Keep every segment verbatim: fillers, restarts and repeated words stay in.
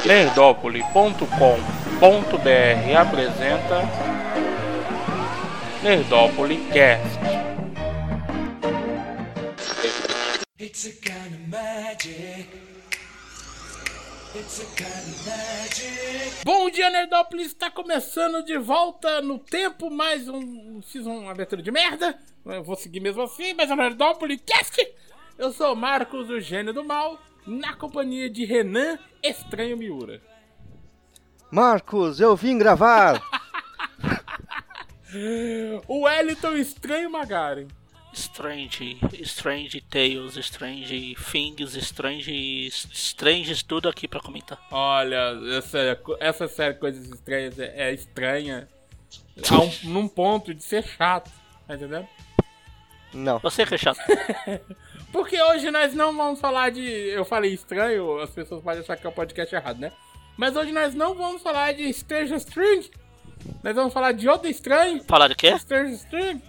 Nerdópolis ponto com ponto br apresenta Nerdópolis Cast. It's a kind of magic. It's a kind of magic. Bom dia, Nerdópolis! Está começando de volta no tempo, mais um... Fiz uma abertura de merda. Eu vou seguir mesmo assim, mas é o Nerdópolis Cast. Eu sou o Marcos, o gênio do mal, na companhia de Renan Estranho Miura. Marcos, eu vim gravar! O Wellington Estranho Magari. Strange, Strange Tales, Strange Things, Strange, Strange tudo aqui pra comentar. Olha, essa, essa série Coisas Estranhas é, é estranha a um, num ponto de ser chato, tá entendendo? Não. Você que é chato. Porque hoje nós não vamos falar de... Eu falei estranho, as pessoas podem achar que é o podcast errado, né? Mas hoje nós não vamos falar de Stranger Strange. Nós vamos falar de outro estranho. Falar de quê? Stranger Strange.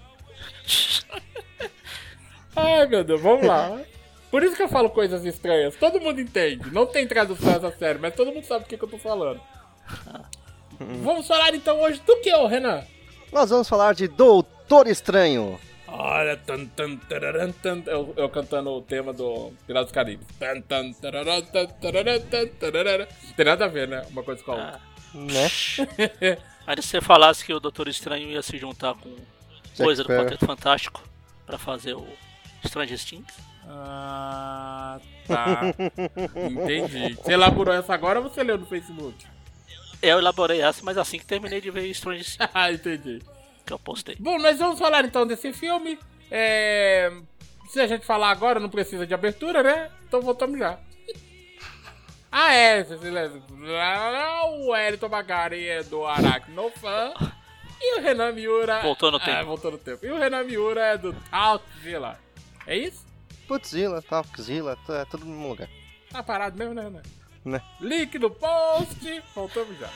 Ai, meu Deus, vamos lá. Por isso que eu falo coisas estranhas. Todo mundo entende. Não tem tradução essa série, mas todo mundo sabe o que, que eu tô falando. Vamos falar então hoje do que, ô Renan? Nós vamos falar de Doutor Estranho. Olha, tan, tan, tararam, tan, eu, eu cantando o tema do Piratas dos Caribes. Tan, tan, tararam, tan, tararam, tan, tararam. Tem nada a ver, né? Uma coisa com a outra. Ah. Né? Aí se você falasse que o Doutor Estranho ia se juntar com Jack coisa do Sparrow. Quarteto Fantástico pra fazer o Stranger Things. Ah, tá. Entendi. Você elaborou essa agora ou você leu no Facebook? Eu elaborei essa, mas assim que terminei de ver Stranger Things, Ah, entendi. que eu postei. Bom, nós vamos falar então desse filme. É... Se a gente falar agora, não precisa de abertura, né? Então voltamos já. Ah, é. O Wellington Magari é do Aracnofan. E o Renan Miura... Voltou no tempo. É, voltou no tempo. E o Renan Miura é do Talkzilla. É isso? Putzilla, Talkzilla, é tudo no mesmo lugar. Tá parado mesmo, né, Renan? Né? Link no post. Voltamos já.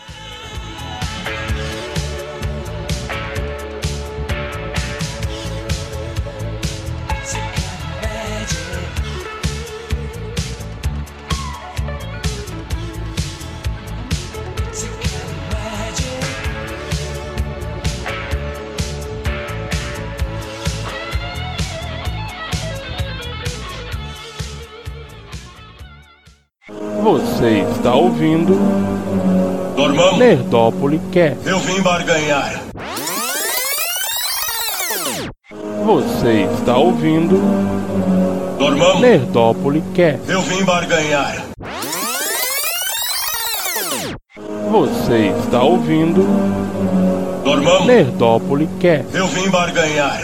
Você está ouvindo Dormão, Nerdópolis Cast. eu vim barganhar. Você está ouvindo Dormão, Nerdópolis Cast. eu vim barganhar. Você está ouvindo Dormão, Nerdópolis Cast. eu vim barganhar.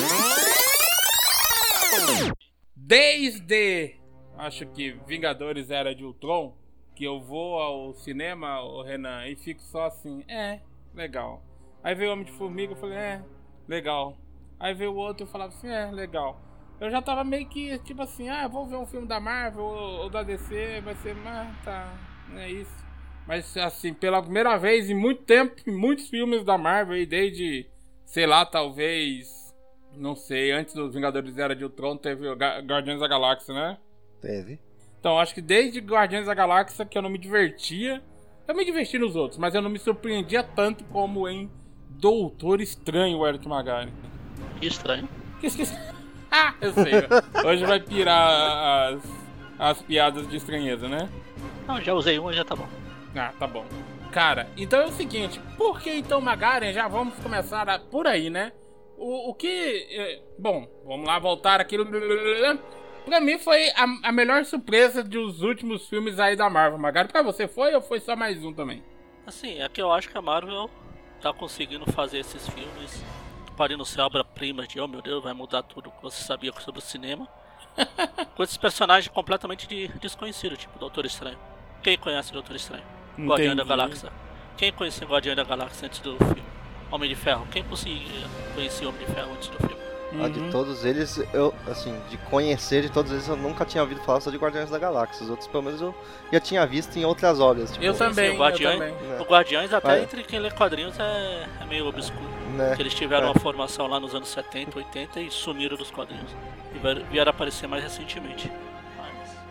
Desde, acho que Vingadores Era de Ultron, que eu vou ao cinema, o Renan, e fico só assim, é, legal. Aí veio o Homem de Formiga, eu falei, é, legal. Aí veio o outro, eu falava assim, é, legal. Eu já tava meio que, tipo assim, ah, vou ver um filme da Marvel ou, ou da D C, vai ser, mas tá, é isso. Mas assim, pela primeira vez em muito tempo, em muitos filmes da Marvel, aí, desde, sei lá, talvez, não sei, antes dos Vingadores Era de Ultron, teve o Ga- Guardiões da Galáxia, né? Teve. Então, acho que desde Guardiões da Galáxia que eu não me divertia. Eu me diverti nos outros, mas eu não me surpreendia tanto como em Doutor Estranho, o Eric Magari. Que estranho. Que esqueci. Ah, eu sei. Hoje vai pirar as, as piadas de estranheza, né? Não, já usei uma, já tá bom. Ah, tá bom. Cara, então é o seguinte. Por que então Magari? Já vamos começar a, por aí, né? O, o que... é, bom, vamos lá voltar aqui. Pra mim foi a, a melhor surpresa dos últimos filmes aí da Marvel, Magari. Pra você foi ou foi só mais um também? Assim, é que eu acho que a Marvel tá conseguindo fazer esses filmes podendo ser obra-prima de, oh meu Deus, vai mudar tudo que você sabia sobre o cinema. Com esses personagens completamente de, desconhecidos, tipo Doutor Estranho. Quem conhece o Doutor Estranho? Guardião da Galáxia. Quem conhecia Guardião da Galáxia antes do filme? Homem de Ferro. Quem conseguia conhecer Homem de Ferro antes do filme? Ah, de todos eles, eu, assim, de conhecer de todos eles, eu nunca tinha ouvido falar só de Guardiões da Galáxia. Os outros, pelo menos, eu já tinha visto em outras obras. Tipo, Eu também, o Guardiões, eu também. o Guardiões até Ah, é? entre quem lê quadrinhos é, é meio obscuro. né? Que eles tiveram É. uma formação lá nos anos setenta, oitenta e sumiram dos quadrinhos. E vieram vieram aparecer mais recentemente. Mas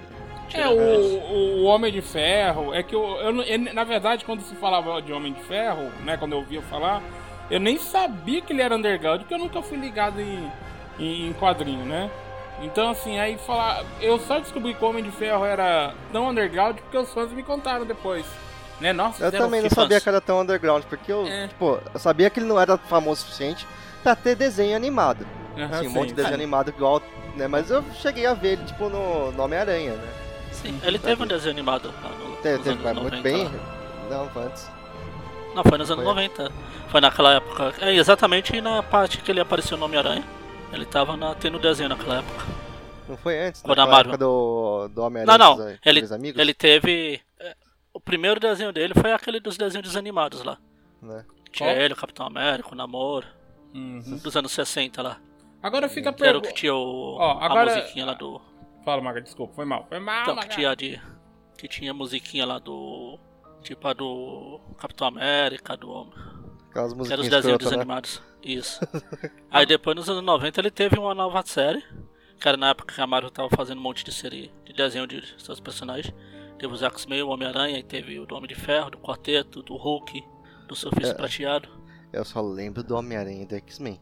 É, o, o Homem de Ferro, é que eu, eu, não- eu, na verdade, quando se falava de Homem de Ferro, né, quando eu ouvia falar, eu nem sabia que ele era underground, porque eu nunca fui ligado em, em, em quadrinho, né? Então, assim, aí falar, eu só descobri que o Homem de Ferro era tão underground porque os fãs me contaram depois, né? Nossa, Eu fizeram também não filme- sabia que era tão underground, porque eu, É. tipo, eu sabia que ele não era famoso o suficiente pra ter desenho animado. Aham, Assim, um sim, monte de desenho sim. animado igual, né? Mas eu cheguei a ver ele, tipo, no, no Homem-Aranha, né? Sim, ele teve um desenho animado lá no, Teve, nos teve, anos mas noventa. muito bem. lá. Não, antes. Não, foi nos anos Foi. noventa. Foi naquela época. É exatamente na parte que ele apareceu no Homem-Aranha. Ele tava na, tendo desenho naquela época. Não foi antes, Foi na naquela Marvel. época do, do Homem-Aranha. Não, não. dos- Ele, dos amigos, ele teve. é, O primeiro desenho dele foi aquele dos desenhos desanimados lá. né? Tinha Qual? ele, o Capitão América, o Namor, Uhum. dos anos sessenta lá. Agora fica a Que era o que pergunta. tinha o, Ó, agora- a musiquinha lá do. Fala, Maga, desculpa, foi mal. Foi mal, Então, que Maga. tinha de. Que tinha a musiquinha lá do. Tipo a do Capitão América, do. Aquelas Que eram os musiquinhas desenhos escrotas, né? desanimados. Isso. Aí depois nos anos noventa ele teve uma nova série. Que era na época que a Marvel tava fazendo um monte de série de desenho de seus personagens. Teve os X-Men, o Homem-Aranha, e teve o do Homem de Ferro, do Quarteto, do Hulk, do Surfista É. Prateado. Eu só lembro do Homem-Aranha e do X-Men.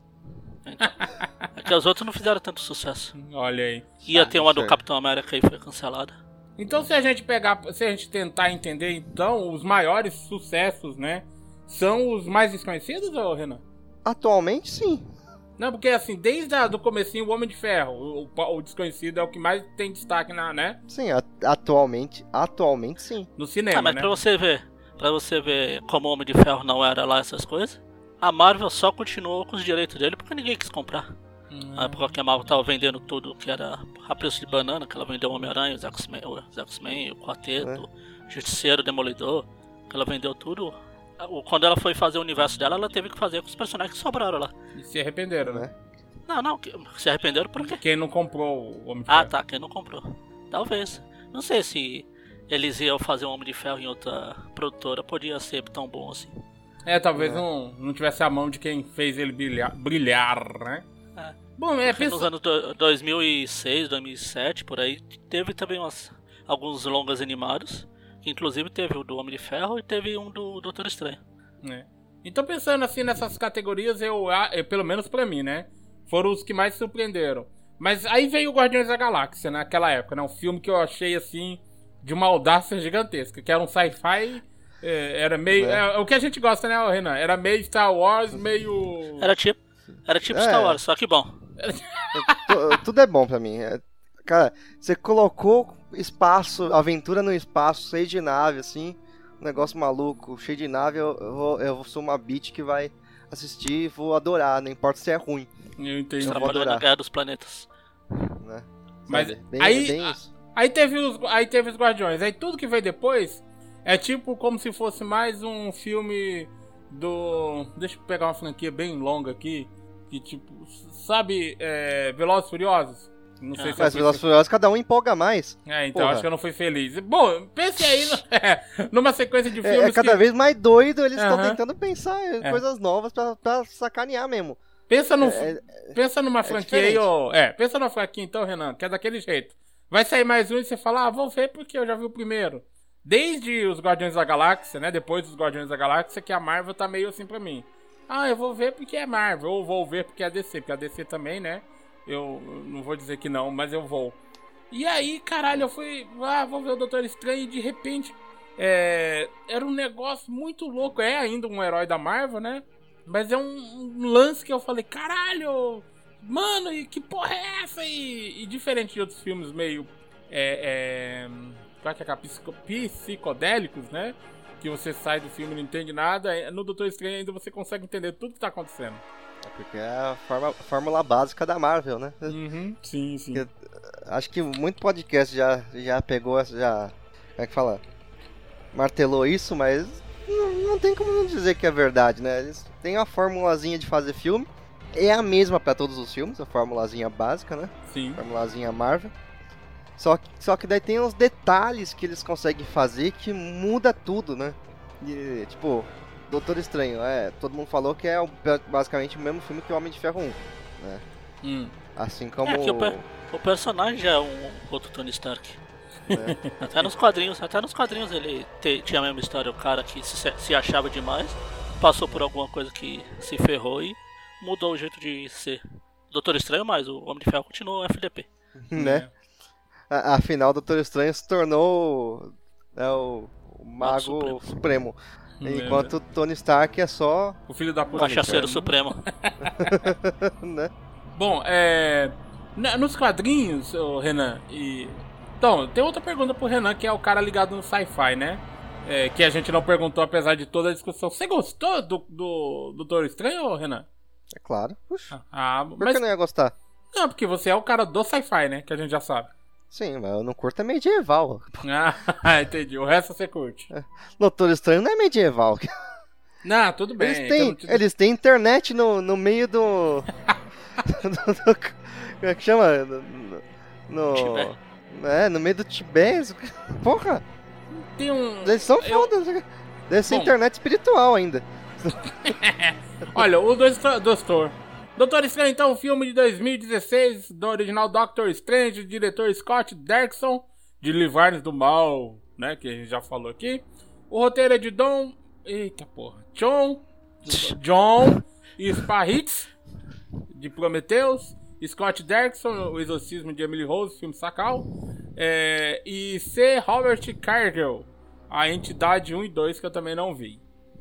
É que os outros não fizeram tanto sucesso. Olha aí. Ia ter uma do certo. Capitão América e foi cancelada. Então, se a gente pegar, se a gente tentar entender, então, os maiores sucessos, né, são os mais desconhecidos, ô Renan? Atualmente, sim. Não, porque assim, desde a, do comecinho, o Homem de Ferro, o, o- o desconhecido é o que mais tem destaque na, né, Sim, a- atualmente, atualmente sim. no cinema, Ah, mas né? pra você ver, pra você ver como o Homem de Ferro não era lá essas coisas, a Marvel só continuou com os direitos dele porque ninguém quis comprar. Hum. Na época que a Marvel tava vendendo tudo que era a preço de banana, que ela vendeu o Homem-Aranha, os X-Men, os X-Men, o Quarteto, o Justiceiro, o Demolidor, que ela vendeu tudo. O- Quando ela foi fazer o universo dela, ela teve que fazer com os personagens que sobraram lá. E se arrependeram, né? Né? Não, não, que- se arrependeram por quê? Quem não comprou o Homem de Ah, Ferro. tá, quem não comprou. Talvez. Não sei se eles iam fazer um Homem de Ferro em outra produtora, podia ser tão bom assim. É, talvez não, não tivesse a mão de quem fez ele brilhar, brilhar né? É. Bom, é, Porque nos pensa... anos do- dois mil e seis, dois mil e sete, por aí, teve também umas, alguns longas animados. Que inclusive teve o do Homem de Ferro e teve um do Doutor Estranho. É. Então, pensando assim nessas categorias, eu, ah, eu, pelo menos pra mim, né? Foram os que mais surpreenderam. Mas aí veio o Guardiões da Galáxia, naquela época, né? Um filme que eu achei, assim, de uma audácia gigantesca. Que era um sci-fi, é, era meio... É. É, o que a gente gosta, né, Renan? Era meio Star Wars, meio... Era tipo, era tipo É. Star Wars, só que bom. Tu- Tudo é bom pra mim. É- Cara, você colocou espaço, aventura no espaço, cheio de nave, assim, um negócio maluco, cheio de nave, eu, eu, vou- eu sou uma bitch que vai assistir e vou adorar, não importa se é ruim, Eu entendi. vou Trabalhando na adorar. Guerra dos Planetas. né? Mas Sabe? Bem, aí- bem isso. Aí teve, os, aí teve os Guardiões. Aí tudo que veio depois é tipo como se fosse mais um filme do... Deixa eu pegar uma franquia bem longa aqui. Que tipo, sabe, é, Velozes e Furiosos? Não sei Ah. se eu Mas fui Velozes e Furiosos, cada um empolga mais. É, então Porra. acho que eu não fui feliz. Bom, pense aí no- é, numa sequência de É, filmes é cada que... vez mais doido, eles estão Aham. tentando pensar em É. coisas novas pra, pra sacanear mesmo. Pensa, no, É- pensa numa franquia aí, diferente. ó. É, pensa numa franquia então, Renan, que é daquele jeito. Vai sair mais um e você fala, ah, vou ver porque eu já vi o primeiro. Desde os Guardiões da Galáxia, né? Depois dos Guardiões da Galáxia, que a Marvel tá meio assim pra mim. Ah, eu vou ver porque é Marvel, ou vou ver porque é D C, porque a D C também, né? Eu não vou dizer que não, mas eu vou. E aí, caralho, eu fui, ah, vou ver o Doutor Estranho e de repente é, era um negócio muito louco. É ainda um herói da Marvel, né? Mas é um, um lance que eu falei, caralho, mano, e que porra é essa? E, e diferente de outros filmes meio, é, é, qual é que é aquela? Psico, psicodélicos, né? Que você sai do filme e não entende nada. No Doutor Estranho ainda você consegue entender tudo que tá acontecendo. É porque é a, forma- a fórmula básica da Marvel, né? Uhum, sim, sim. Eu- Acho que muito podcast já, já pegou, essa- já. Como é que fala? Martelou isso, mas não, não tem como não dizer que é verdade, né? Eles têm a formulazinha de fazer filme. É a mesma pra todos os filmes, a formulazinha básica, né? Sim. Formulazinha Marvel. Só que, só que daí tem uns detalhes que eles conseguem fazer que muda tudo, né? E, tipo, Doutor Estranho, é, todo mundo falou que é o- basicamente o mesmo filme que o Homem de Ferro um, né? Hum. Assim como... É que o, per- o personagem é um outro Tony Stark. Né? Até nos quadrinhos, até nos quadrinhos ele te- tinha a mesma história, o cara que se, se achava demais, passou por alguma coisa que se ferrou e mudou o jeito de ser. Doutor Estranho, mas o Homem de Ferro continuou F D P. né? A- Afinal, o Doutor Estranho se tornou né, o, o Mago Supremo. Supremo. É, Enquanto o Tony Stark é só. O filho da O puta. Cachaceiro né? Supremo. né? Bom, é. na- Nos quadrinhos, ô, Renan, e. Então, tem outra pergunta pro Renan, que é o cara ligado no sci-fi, né? É, que a gente não perguntou, apesar de toda a discussão. Você gostou do, do, do Doutor Estranho, ô, Renan? É claro. Puxa, Ah, por mas. que eu não ia gostar? Não, porque você é o cara do sci-fi, né? Que a gente já sabe. Sim, mas eu não curto é medieval. Ah, entendi. O resto você curte. Doutor Estranho não é medieval. Não, tudo bem. Eles que eu têm, não te- eles têm internet no, no meio do. do, do- Como é que chama? No. no Tibete. é, no meio do Tibete. Porra, Tem um. eles são Eu- fodas. Deve ser Bom. internet espiritual ainda. Olha, o Doutor. Doutor. Doutor Estranho, então, um filme de dois mil e dezesseis, do original Doctor Strange, diretor Scott Derrickson, de Livarnes do Mal, né, que a gente já falou aqui. O roteiro é de Don... Eita porra. John... John Sparhitz, de Prometheus. Scott Derrickson, O Exorcismo de Emily Rose, filme Sacal. É, e C. Robert Cargill, A Entidade um e dois, que eu também não vi.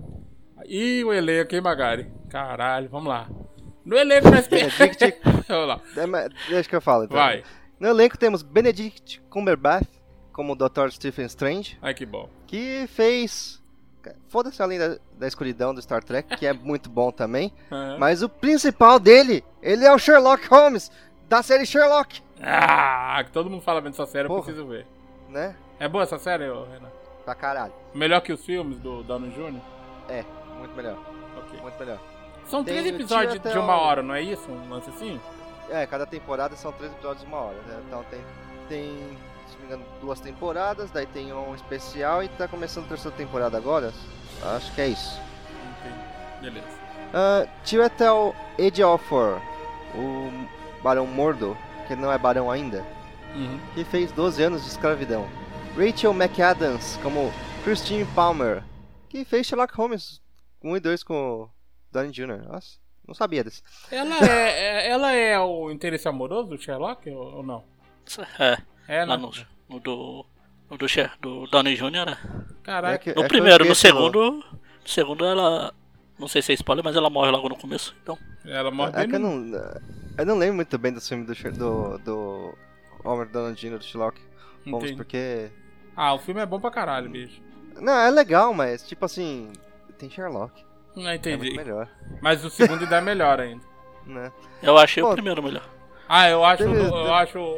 E o elenco, hein, Magari? Caralho, vamos lá. No elenco nós temos... Benedict- Vamos lá. É, mas Deixa que eu falo. Então. Vai. No elenco temos Benedict Cumberbatch como o doutor Stephen Strange, Ai, que bom. que fez. Foda-se além da, da escuridão do Star Trek, que é muito bom também. Aham. Mas o principal dele, ele é o Sherlock Holmes, da série Sherlock, Ah, que todo mundo fala bem dessa série, eu Porra. preciso ver. né? É boa essa série, ô, Renan? Pra caralho. Melhor que os filmes do Downey Júnior? É, muito melhor, Ok. muito melhor. São Tem- três tira episódios até de uma o- hora, não é isso? Um lance assim? É, cada temporada são três episódios de uma hora, né? Então tem, tem, se não me engano, duas temporadas, daí tem um especial e tá começando a terceira temporada agora. Acho que é isso. Entendi. Beleza. Uh, tira até o Ejiofor, o Barão Mordo, que não é barão ainda, Uhum. que fez doze anos de escravidão. Rachel McAdams como Christine Palmer, que fez Sherlock Holmes um e dois com o Downey Júnior Nossa, não sabia disso. Ela é, é- ela é o interesse amoroso do Sherlock ou, ou não? É, É, lá não. no, no do. No do, Cher- do Downey Júnior né? Caraca. É que- No é que primeiro, eu no esqueço, segundo. No segundo ela. Não sei se é spoiler, mas ela morre logo no começo. Então. Ela morre É bem que eu no... não, eu não lembro muito bem do filme do, Sher- do, do Homer Downey Júnior do Sherlock Holmes, Entendi. porque... Ah, o filme é bom pra caralho, bicho. Não, é legal, mas tipo assim, tem Sherlock, Não é muito entendi. melhor, Mas o segundo ainda é melhor ainda. né? Eu achei Pô, o primeiro melhor. Ah, eu acho, Beleza. eu acho o,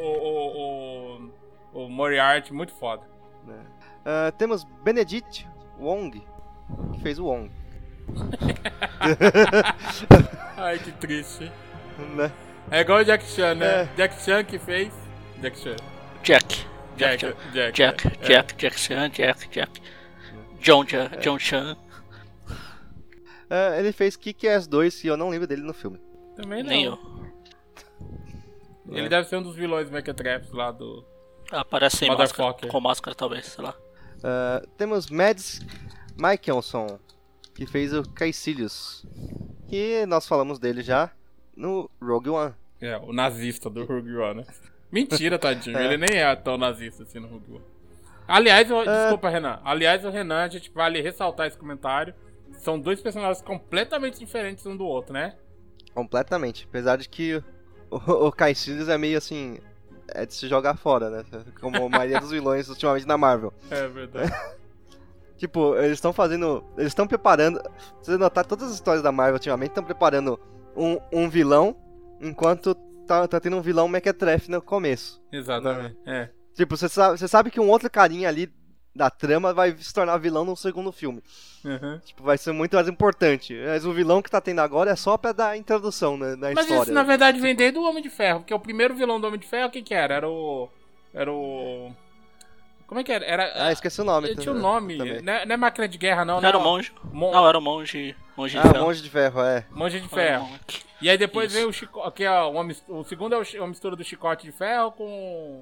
o, o, o Moriarty muito foda. né? Ah, temos Benedict Wong, que fez o Wong, Ai, que triste. né? É igual o Jack Chan, né? É. Jack Chan que fez... Jack Chan. Jack. Jack, Jack. Jack, Jack. é. Jack. Jack Chan. Jack. Jack. John, Ja- John Chan. Ah, ele fez Kick-Ass dois e eu não lembro dele no filme. Também não. Nem eu. Ele deve ser um dos vilões Mequetrefs lá do... Aparece sem máscara. Motherfucker. Com máscara, talvez, sei lá. Ah, temos Mads Mikkelsen, que fez o Caecilius, que nós falamos dele já no Rogue One. É, o nazista do Rogue One, né? Mentira, tadinho. É. Ele nem é tão nazista assim no Rogue One. Aliás, eu, É. desculpa, Renan. Aliás, o Renan, a gente vale ressaltar esse comentário. São dois personagens completamente diferentes um do outro, né? Completamente. Apesar de que o, o Caecilius é meio assim. É de se jogar fora, né? Como a maioria dos vilões ultimamente na Marvel. É verdade. Tipo, eles estão fazendo. Eles estão preparando. Se você notar, todas as histórias da Marvel ultimamente estão preparando um, um vilão, enquanto tá, tá tendo um vilão mequetrefe no começo. Exatamente. É. Tipo, você sabe, você sabe que um outro carinha ali da trama vai se tornar vilão no segundo filme. Uhum. Tipo, vai ser muito mais importante. Mas o vilão que tá tendo agora é só pra dar introdução na, na Mas história. isso, na verdade, vem desde o Homem de Ferro. Porque o primeiro vilão do Homem de Ferro, quem que era? Era o... Era o... Como é que era? Era... Ah, esqueci o nome. Ele tinha um também. nome. Também. Não é, não é máquina de guerra, não. Não era o não. monge. Mon- Não, era o monge. Monge de Ah, ferro. Monge de Ferro, é. Monge de Era o Ferro. monge. E aí depois Isso. vem o chicote, que é uma mis- o segundo é o chi- uma mistura do chicote de ferro com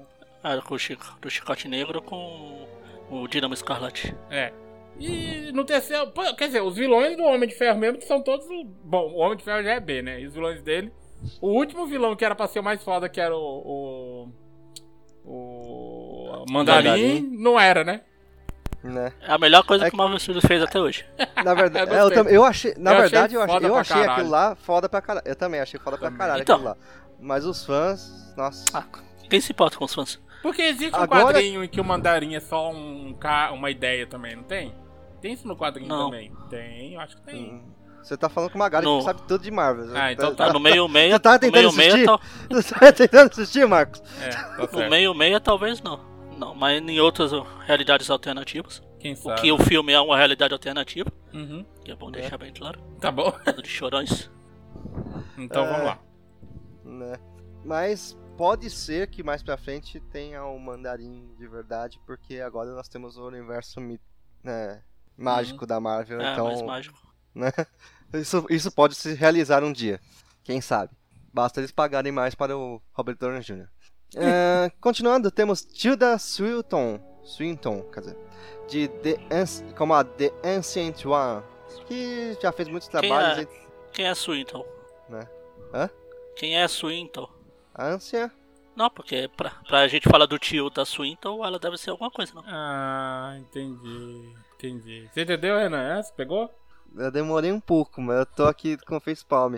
Ah, com o Chico, do Chicote Negro com o Dínamo Escarlate. É. E no terceiro... Pô, quer dizer, os vilões do Homem de Ferro mesmo que são todos... Bom, o Homem de Ferro já é B, né? E os vilões dele... O último vilão que era pra ser o mais foda, que era o... O... o Mandarim, Mandarim. não era, né? Né? É a melhor coisa É que o Marvel Studios fez até hoje. Na verdade, Eu é, eu, gostei. tam- eu achei, na Eu achei verdade, eu achei, foda eu pra achei caralho. aquilo lá foda pra caralho. Eu também achei foda pra Também. caralho Então. aquilo lá. Mas os fãs, nossa. Ah, quem se importa com os fãs? Porque existe um Agora- quadrinho em que o Mandarim é só um, ca- uma ideia também, não tem? Tem isso no quadrinho Não. também? Tem, eu acho que tem. Hum, Você tá falando com uma galera No- que sabe tudo de Marvel. Ah, então Tá no meio meia, Você tá no tentando meio meia, assistir? tal, Você tá tentando assistir, Marcos? É, tá no certo. meio meia talvez não. Não, mas em outras uh, realidades alternativas. Quem O sabe? que o filme é uma realidade alternativa, Uhum. que é bom deixar bem claro. Tá bom. Tudo de chorões. Então É. vamos lá. Né? Mas pode ser que mais pra frente tenha um mandarim de verdade, porque agora nós temos o universo mi- né, mágico da Marvel, É, então mais mágico. né? isso, isso pode se realizar um dia, quem sabe. Basta eles pagarem mais para o Robert Downey júnior É, continuando, temos Tilda Swinton, Swinton, quer dizer, de The Anci- como a The Ancient One, que já fez muitos Quem trabalhos. é? em- Quem é Swinton? Né? Hã? Quem é Swinton? A Ancia? Não, porque pra, pra gente falar do tio da Swinton, ela deve ser alguma coisa, não? Ah, entendi. Entendi. Você entendeu, Renan? É? Você pegou? Eu demorei um pouco, mas eu tô aqui com o facepalm.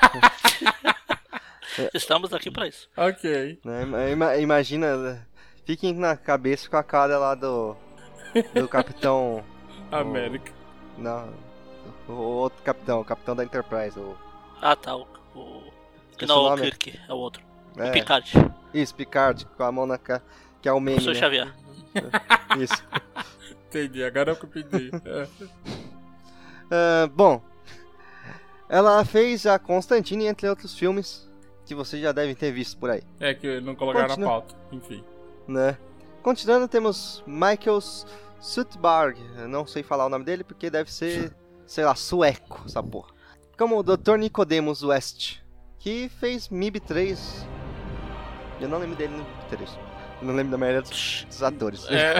Estamos aqui pra isso. Ok. Né? Ima- ima- Imagina, fiquem na cabeça com a cara lá do do capitão. América. Não, o outro capitão, o capitão da Enterprise. O, Ah, tá. O, o... Que Esqueci não o é o nome. Kirk, é o outro. é, O Picard. Isso, Picard, com a mão na cara, que é o meme, Professor né? Xavier. Isso. Entendi, agora é o que eu pedi. É. Ah, bom, ela fez a Constantine, entre outros filmes que vocês já devem ter visto por aí, É que não colocaram Continua. na pauta. Enfim. né? Continuando, temos Michael Sutberg, eu não sei falar o nome dele porque deve ser, sei lá, sueco, essa porra. Como o doutor Nicodemus West, que fez M I B três. Eu não lembro dele no M I B três. Eu não lembro da maioria dos, dos atores. É.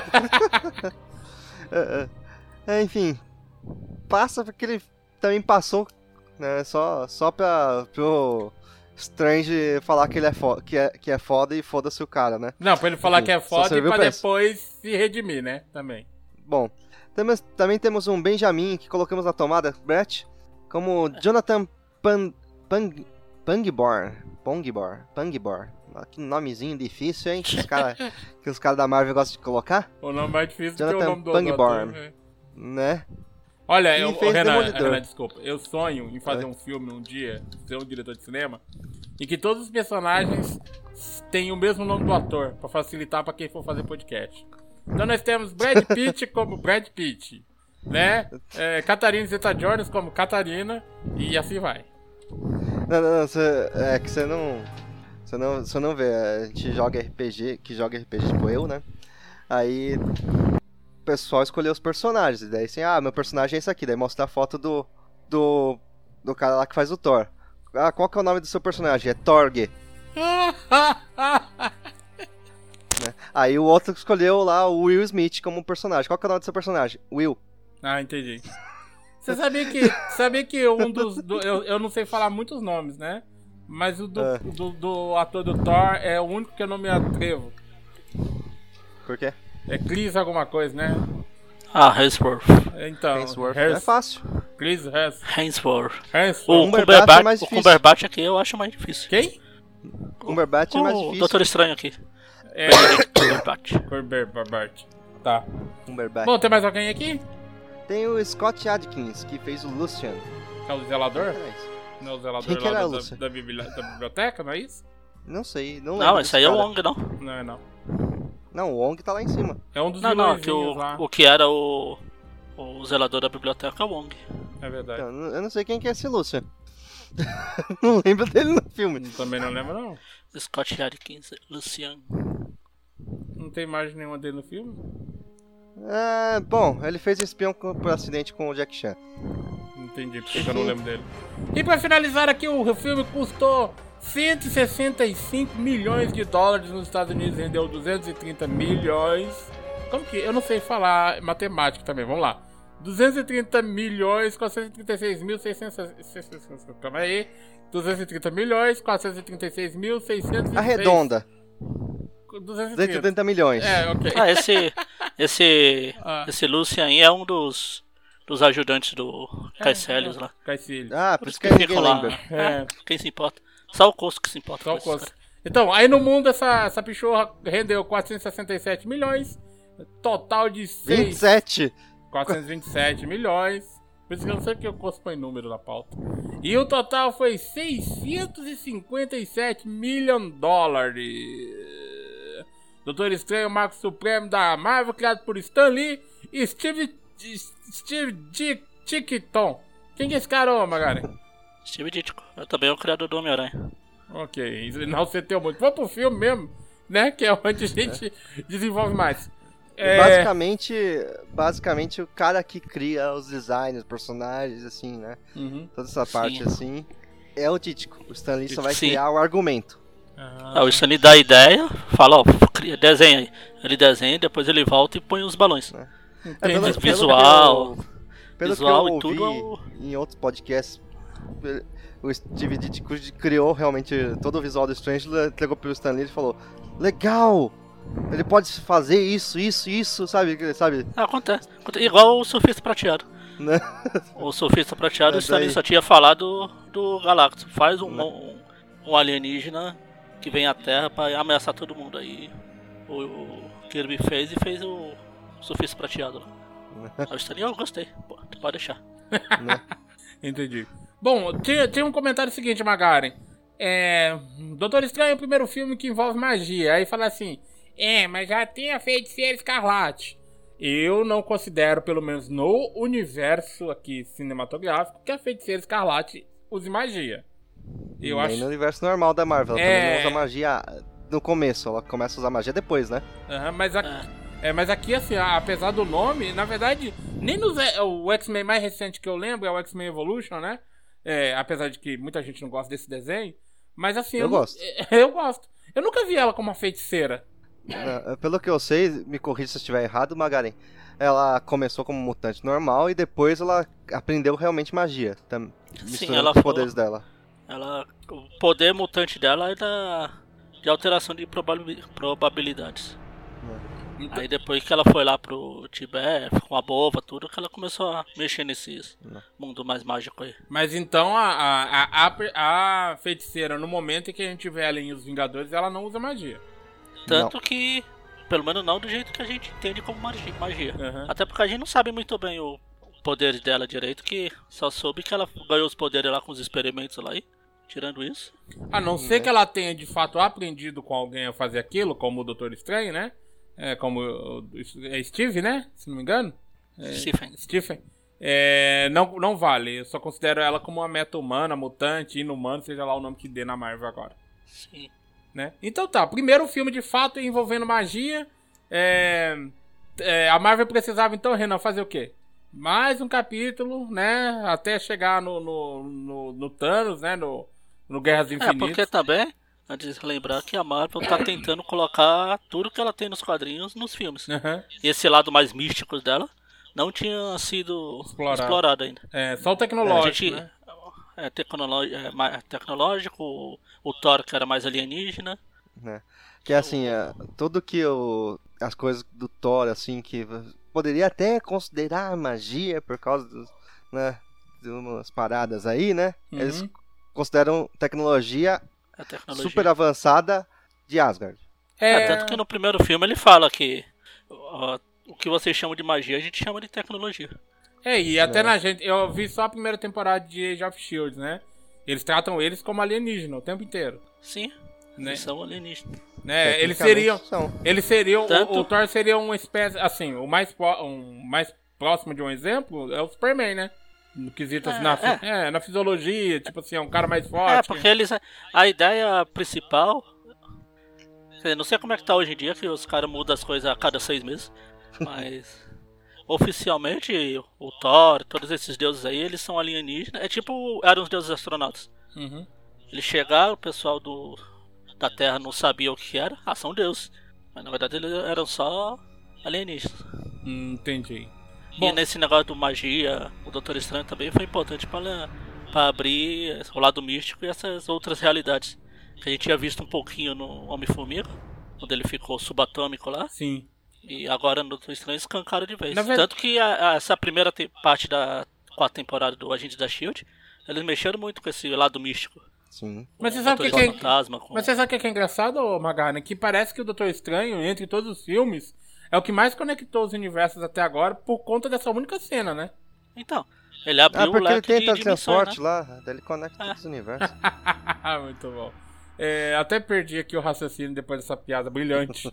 É, é. É, enfim, passa porque ele também passou, né, só, só pra pro Strange falar que ele é foda, que é, que é foda e foda-se o cara, né? Não, pra ele falar Enfim, que é só foda e serviu pra pra isso. depois se redimir, né? Também. Bom, temos, também temos um Benjamin que colocamos na tomada, Brett, como Jonathan Pan, Pang, Pangborn. Pangborn. Pangborn. Ah, que nomezinho difícil, hein? Que os caras que os cara da Marvel gostam de colocar, O nome mais difícil do que o Jonathan nome do Pangborn. do ator, né? né? Olha, E eu, fez ô, Renan, Demolidor. Renan, desculpa. Eu sonho em fazer É. um filme um dia, ser um diretor de cinema, em que todos os personagens tenham o mesmo nome do ator, pra facilitar pra quem for fazer podcast. Então nós temos Brad Pitt como Brad Pitt, né? É, Catarina Zeta-Jones como Catarina, e assim vai. Não, não, não, cê, é que você não, você não. Você não vê, a gente joga R P G, que joga R P G tipo eu, né? Aí o pessoal escolheu os personagens. E daí assim, ah, meu personagem é esse aqui. Daí mostra a foto do. Do. Do cara lá que faz o Thor. Ah, qual que é o nome do seu personagem? É Torg. Né? Aí o outro escolheu lá o Will Smith como personagem. Qual que é o nome do seu personagem? Will. Ah, entendi. Você sabia que, sabia que um dos... do- eu, eu não sei falar muitos nomes, né? Mas o do, É. do, do ator do Thor é o único que eu não me atrevo. Por quê? É Chris alguma coisa, né? Ah, Hemsworth. Então, Hemsworth. Hers- É fácil. Chris Hers- Hemsworth. Hemsworth. O Cumberbatch Cumberbatch, é mais o difícil. Cumberbatch aqui eu acho mais difícil. Quem? Cumberbatch é mais O difícil. Doutor Estranho aqui. É, Cumberbatch. Cumberbatch. Tá. Cumberbatch. Bom, tem mais alguém aqui? Tem o Scott Adkins, que fez o Lucian. É o zelador? É isso. Não é o zelador Quem que lá era da, o Lúcio? da, bibli- da biblioteca, não é isso? Não sei, não lembro. Não, desse esse aí é o cara. Wong, não. Não é não. Não, o Wong tá lá em cima. É um dos Não, não, que vilõezinhos o, lá. o que era o, o zelador da biblioteca é o Wong. É verdade. Então, eu não sei quem que é esse Lucian. Não lembro dele no filme. Também não lembro não. Scott Adkins, Lucian. Não tem imagem nenhuma dele no filme? É, bom, ele fez espião com- por acidente com o Jack Chan. Não entendi porque que eu não lembro dele. E pra finalizar aqui, o filme custou cento e sessenta e cinco milhões de dólares nos Estados Unidos, rendeu duzentos e trinta milhões. Como que? Eu não sei falar matemática também, vamos lá. duzentos e trinta milhões, quatrocentos e trinta e seis mil, seiscentos... Calma aí. duzentos e trinta milhões, quatrocentos e trinta e seis mil, seiscentos e seis. Arredonda. duzentos e trinta. duzentos e trinta milhões. É, ok. Ah, esse, esse, Ah. esse Lucian aí é um dos, dos ajudantes do Caecilius lá. Caecilius. Ah, por Por isso isso que que ninguém ficam lá. lembra. É. É, quem se importa? Só o Cosco que se importa. Só o com isso, custo. Então, aí no mundo essa, essa pichorra rendeu quatrocentos e sessenta e sete milhões. Total de vinte e seis. sete. quatrocentos e vinte e sete milhões. Por isso que eu não sei porque o Cosco põe número na pauta. E o total foi seiscentos e cinquenta e sete milhões de dólares. Doutor Estranho, Marco Supremo da Marvel, criado por Stan Lee e Steve, Steve D. Tickton. Quem que é esse cara, ô Magari? Steve Ditko. Eu também é o criador do Homem-Aranha. Ok, não você tem muito. Vamos pro filme mesmo, né? Que é onde a gente desenvolve mais. É... Basicamente, basicamente, o cara que cria os designs, os personagens, assim, né? Uhum. Toda essa parte, Sim. assim, é o Dítico. O Stan Lee só vai Sim. criar o argumento. Ah, Ah, o Stanley dá a ideia, fala, ó, cria, desenha aí. Ele desenha, depois ele volta e põe os balões. É, entendi. pelo- pelo Visual, que eu- Pelo visual que eu e ouvi tudo é o- em outros podcasts, o Steve Ditko criou realmente todo o visual do Strange, entregou pro Stan Lee e falou: legal! Ele pode fazer isso, isso, isso, sabe? sabe? Ah, acontece. Acontece. Igual o surfista prateado. Né? O surfista prateado, o Mas Stanley aí- só tinha falado do Galactus. Faz um, um, um alienígena que vem à Terra pra ameaçar todo mundo. Aí o, o Kirby fez e fez o surfista prateado lá. Aí o Stanley, eu gostei. Pô, tu pode deixar. Entendi. Bom, tem, tem um comentário seguinte, Magaren. É. Doutor Estranho é o primeiro filme que envolve magia. Aí fala assim: é, mas já tem a Feiticeira Escarlate. Eu não considero, pelo menos no universo aqui cinematográfico, que a Feiticeira Escarlate use magia. Eu Nem acho. no universo normal da Marvel. Ela É. também não usa magia no começo, ela começa a usar magia depois, né? Aham, mas, a- é, mas aqui, assim, a- apesar do nome, na verdade, nem nos, é, o X-Men mais recente que eu lembro é o X-Men Evolution, né? É, apesar de que muita gente não gosta desse desenho. Mas assim, Eu nu- gosto. é, eu gosto. Eu nunca vi ela como uma feiticeira. É, Pelo que eu sei, me corrija se eu estiver errado, Magaren. Ela começou como mutante normal e depois ela aprendeu realmente magia. Tam- misturando ela os foi- poderes dela. Ela, o poder mutante dela é da, de alteração de probabil- probabilidades. Então- Aí depois que ela foi lá pro Tibete, com a bova, tudo, que ela começou a mexer nesse mundo mais mágico aí. Mas então a, a, a, a- a feiticeira, no momento em que a gente vê ela em Os Vingadores, ela não usa magia. Tanto que, pelo menos não do jeito que a gente entende como magi- magia. Uhum. Até porque a gente não sabe muito bem o poder dela direito, que só soube que ela ganhou os poderes lá com os experimentos lá e, tirando isso. A não ser que ela tenha de fato aprendido com alguém a fazer aquilo, como o Doutor Estranho, né? É, como o- o- é Steve, né? Se não me engano. É, Stephen. Stephen. É, não, não vale. Eu só considero ela como uma meta-humana, mutante, inumano, seja lá o nome que dê na Marvel agora. Sim. Né? Então tá, primeiro filme de fato envolvendo magia. É, é, a Marvel precisava então, Renan, fazer o quê? Mais um capítulo, né? Até chegar no, no, no, no Thanos, né? No, no Guerras É, Infinitas. porque também, antes de lembrar que a Marvel tá tentando colocar tudo que ela tem nos quadrinhos nos filmes. Aham. E esse lado mais místico dela não tinha sido Explorado. explorado, ainda. É, só o A tecnológico, gente, né? é, tecnolo- é, mais tecnológico, o, o Thor que era mais alienígena. Né? Que assim, é, tudo que o, as coisas do Thor, assim, que poderia até considerar magia por causa dos, né, de umas paradas aí, né? Uhum. Eles consideram tecnologia A tecnologia. super avançada de Asgard. É, tanto que no primeiro filme ele fala que ó, o que vocês chamam de magia a gente chama de tecnologia. É, e até É. na gente, eu vi só a primeira temporada de Age of Shield, né? Eles tratam eles como alienígena o tempo inteiro, Sim, né? eles são alienígenas. né? Eles Tecnicamente, seriam, são. eles seriam, Tanto- o, o Thor seria uma espécie, assim, o mais, pro- um, mais próximo de um exemplo é o Superman, né? No quesito, assim, É, na, fi- é, na fisiologia, tipo assim, é um cara mais forte. É, porque eles. A ideia principal. quer dizer, não sei como é que tá hoje em dia, que os caras mudam as coisas a cada seis meses. Mas. Oficialmente, o Thor, todos esses deuses aí, eles são alienígenas. É tipo. Eram os deuses astronautas. Uhum. Eles chegaram, o pessoal do, da Terra não sabia o que era. Ah, são deuses. Mas na verdade eles eram só alienígenas. Hum, entendi. E Bom, nesse negócio do magia, o Doutor Estranho também foi importante para para abrir o lado místico e essas outras realidades. Que a gente tinha visto um pouquinho no Homem-Formiga, quando ele ficou subatômico lá. sim. E agora no Doutor Estranho escancaram de vez. Na ver- Tanto que a- a- essa primeira te- parte da quarta temporada do Agentes da Shield, eles mexeram muito com esse lado místico. Sim. Mas você Com sabe o que, que Motorista é... Fantasma, com... Mas você sabe o que que é engraçado, ô, Magana? Que parece que o Doutor Estranho, entre todos os filmes, é o que mais conectou os universos até agora por conta dessa única cena, né? Então, ele abriu Ah, o porque ele leque tem de dimensões, teletransporte né? lá, daí ele conecta É. todos os universos. Muito bom. É, até perdi aqui o raciocínio depois dessa piada brilhante.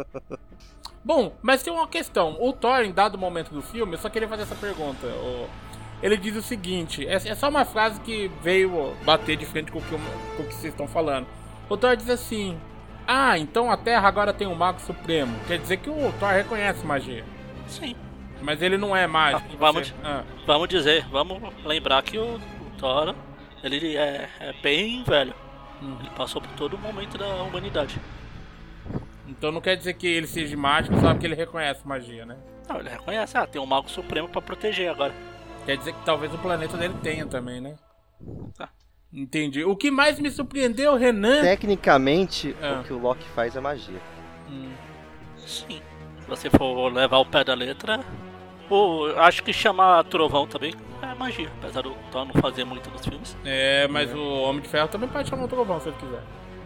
Bom, mas tem uma questão. O Thor, em dado momento do filme, eu só queria fazer essa pergunta. O- Ele diz o seguinte, é, é só uma frase que veio bater de frente com o que, eu- com o que vocês estão falando. O Thor diz assim: ah, então a Terra agora tem um Mago Supremo. Quer dizer que o Thor reconhece magia. Sim. Mas ele não é mágico. Ah, vamos- Você- ah, Vamos dizer, vamos lembrar que o, o Thor, ele é, é bem velho. Hum. Ele passou por todo o momento da humanidade. Então não quer dizer que ele seja mágico, só porque ele reconhece magia, né? Não, ele reconhece, ah, tem um Mago Supremo pra proteger agora. Quer dizer que talvez o planeta dele tenha também, né? Tá. Entendi. O que mais me surpreendeu, Renan... Tecnicamente, Ah. o que o Loki faz é magia. Hum. Sim. Se você for levar o pé da letra, ou acho que chamar trovão também é magia, apesar do Thor não fazer muito nos filmes. É, mas o Homem de Ferro também pode chamar o trovão se ele quiser.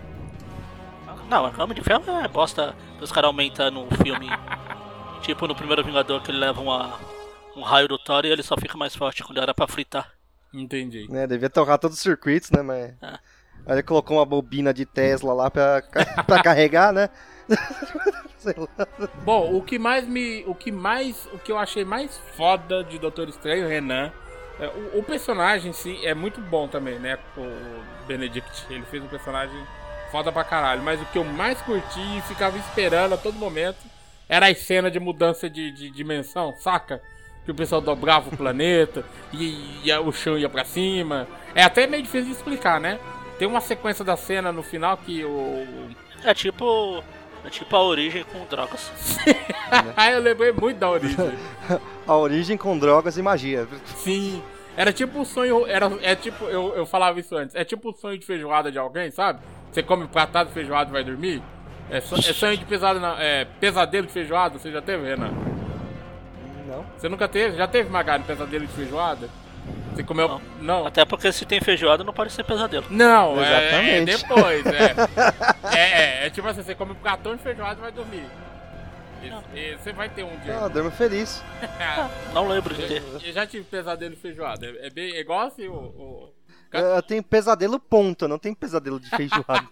Não, a Homem de Ferro é bosta, os caras aumentam no filme. Tipo no primeiro Vingador que ele leva uma, um raio do Thor e ele só fica mais forte quando era pra fritar. Entendi. Né, devia tocar todos os circuitos, né, mas... Ah. Aí ele colocou uma bobina de Tesla lá pra, pra carregar, né? Sei lá. Bom, o que mais me... O que mais... O que eu achei mais foda de Doutor Estranho, Renan... é, o, o personagem em si é muito bom também, né? O Benedict. Ele fez um personagem foda pra caralho. Mas o que eu mais curti e ficava esperando a todo momento... Era as cenas de mudança de, de dimensão, saca? Que o pessoal dobrava o planeta e, e o chão ia pra cima. É até meio difícil de explicar, né? Tem uma sequência da cena no final que o... É tipo. É tipo a origem com drogas. Ah, eu lembrei muito da origem. A origem com drogas e magia. Sim. Era tipo o sonho... Era, é tipo... Eu, eu falava isso antes. É tipo o sonho de feijoada de alguém, sabe? Você come um pratado de feijoada e vai dormir. É, so, é sonho de pesado, não, é pesadelo de feijoada. Você já teve, Renan? Não. Você nunca teve? Já teve, Magari, pesadelo de feijoada? Você comeu... Não. Não. Até porque se tem feijoada não pode ser pesadelo. Não, é, é Exatamente. depois, é. é. É, é tipo assim, você come um cartão de feijoada e vai dormir. E- e você vai ter um dia. Ah, durmo feliz. Não lembro de eu, ter. eu já tive pesadelo de feijoada. É, é bem é igual assim o. o... Eu, eu tenho pesadelo ponto, não tenho pesadelo de feijoada.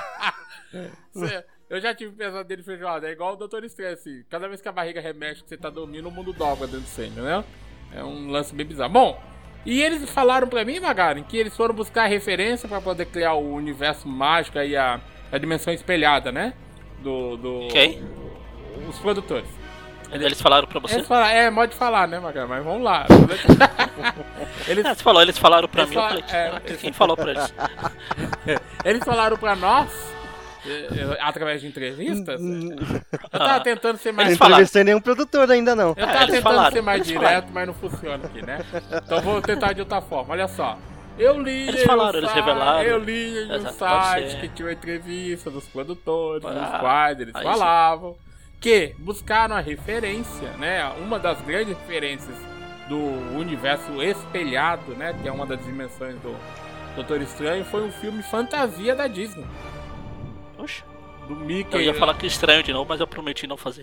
Cê- eu já tive pesadelo de feijoada. É igual o doutor Estranho, assim. Cada vez que a barriga remexe que você tá dormindo, o mundo dobra dentro de você, entendeu? É um lance bem bizarro. Bom, e eles falaram pra mim, Magaren, que eles foram buscar referência pra poder criar o universo mágico e a, a dimensão espelhada, né? Do. do Quem? Os produtores. Eles falaram pra você? Eles falaram, é, pode falar, né, Magaren? Mas vamos lá. eles, É, você falou, eles falaram pra Eles mim, eu falaram- falei, é, caraca, eles- quem falou pra eles? eles falaram pra nós, eh, eh, através de entrevistas. Eu tava tentando ser Eu mais. não Eles falaram. entrevistei nenhum produtor ainda, não. Eu tava eles tentando falaram, ser mais eles direto, falaram. mas não funciona aqui, né? Então vou tentar de outra forma. Olha só. Eu li Eles em um falaram, eles site- revelaram. Eu li em um Exato, pode site ser. que tinha uma entrevista dos produtores, Ah, dos quais eles aí falavam que buscaram a referência, né? Uma das grandes referências do universo espelhado, né? Que é uma das dimensões do Doutor Estranho, foi um filme fantasia da Disney. Oxe, Do Mickey. eu ia falar que estranho de novo, mas eu prometi não fazer.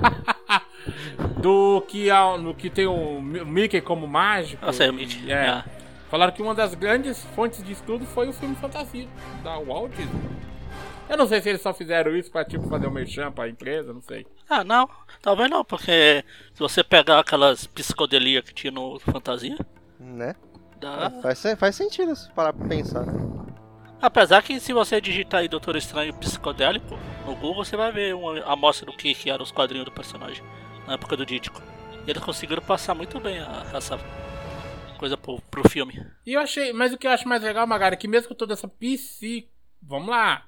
Do que, a- no que tem o Mi- Mickey como mágico. Ah, sei, o Mickey. É. Ah. Falaram que uma das grandes fontes de estudo foi o filme fantasia da Walt Disney. Eu não sei se eles só fizeram isso pra tipo fazer um merchan pra empresa, não sei. Ah, não, talvez não, porque se você pegar aquelas psicodelias que tinha no Fantasia, Né? dá. Faz, se- faz sentido se parar pra pensar. Apesar que se você digitar aí Doutor Estranho psicodélico no Google, você vai ver uma amostra do que, que eram os quadrinhos do personagem na época do Dítico. E eles conseguiram passar muito bem a, essa, coisa pro, pro filme. E eu achei, mas o que eu acho mais legal, Magari, é que mesmo com toda essa psico... Vamos lá.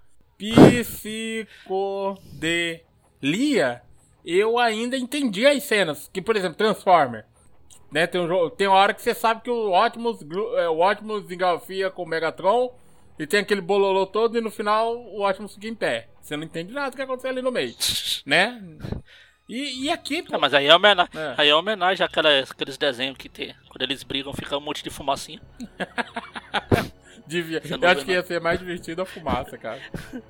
Psicodelia, eu ainda entendi as cenas. Que, por exemplo, Transformer. Né, tem, um jogo, tem uma hora que você sabe que o Optimus, o Optimus engalfia com o Megatron e tem aquele bololô todo e no final o Optimus fica em pé. Você não entende nada do que aconteceu ali no meio, né? E, e aqui... Ah, mas aí é homenagem, é. Aí é homenagem àquelas, àqueles desenhos que tem. Quando eles brigam fica um monte de fumacinha. Devia. Eu acho que ia ser mais divertido a fumaça, cara.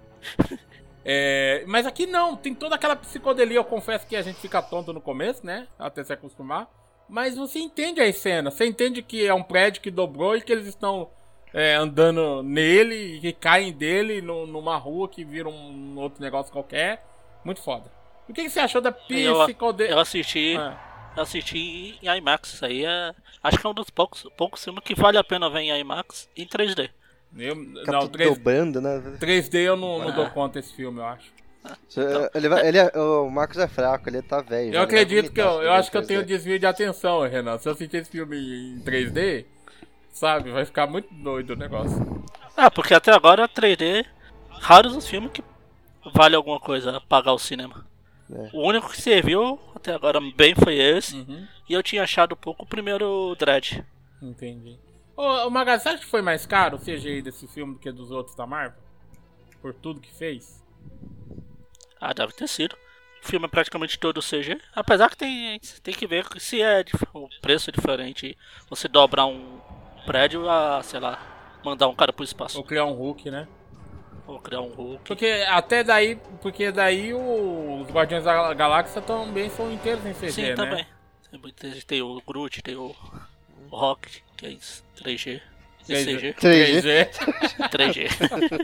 É, mas aqui não, tem toda aquela psicodelia. Eu confesso que a gente fica tonto no começo, né? Até se acostumar. Mas você entende as cenas, você entende que é um prédio que dobrou e que eles estão é, andando nele e caem dele no, numa rua que vira um outro negócio qualquer. Muito foda. O que, que você achou da psicodelia? Eu, eu assisti, é. eu assisti em IMAX. Isso aí é, acho que é um dos poucos, poucos filmes que vale a pena ver em IMAX em três D. Eu, não, três, dobrando, né? três D eu não, não dou conta desse filme, eu acho. Então, ele vai, ele é, o Marcos é fraco, ele tá velho. Eu acredito que eu, eu acho que eu tenho desvio de atenção, Renan. Se eu assistir esse filme em três D, sabe, vai ficar muito doido o negócio. Ah, porque até agora três D, raros os filmes que vale alguma coisa pagar o cinema. É. O único que serviu até agora bem foi esse. Uhum. E eu tinha achado pouco o primeiro Dredd. Entendi. Ô, ô Magas, você acha que foi mais caro o C G I desse filme do que dos outros da Marvel? Por tudo que fez? Ah, deve ter sido. O filme é praticamente todo C G. Apesar que tem, tem que ver se é o preço é diferente. Você dobrar um prédio a, sei lá, mandar um cara pro espaço. Ou criar um Hulk, né? Ou criar um Hulk. Porque até daí, porque daí o, os Guardiões da Galáxia também são inteiros em C G, Sim, né? também. Tem, tem o Groot, tem o, o Rock, que é em três G. três G. três G. três G.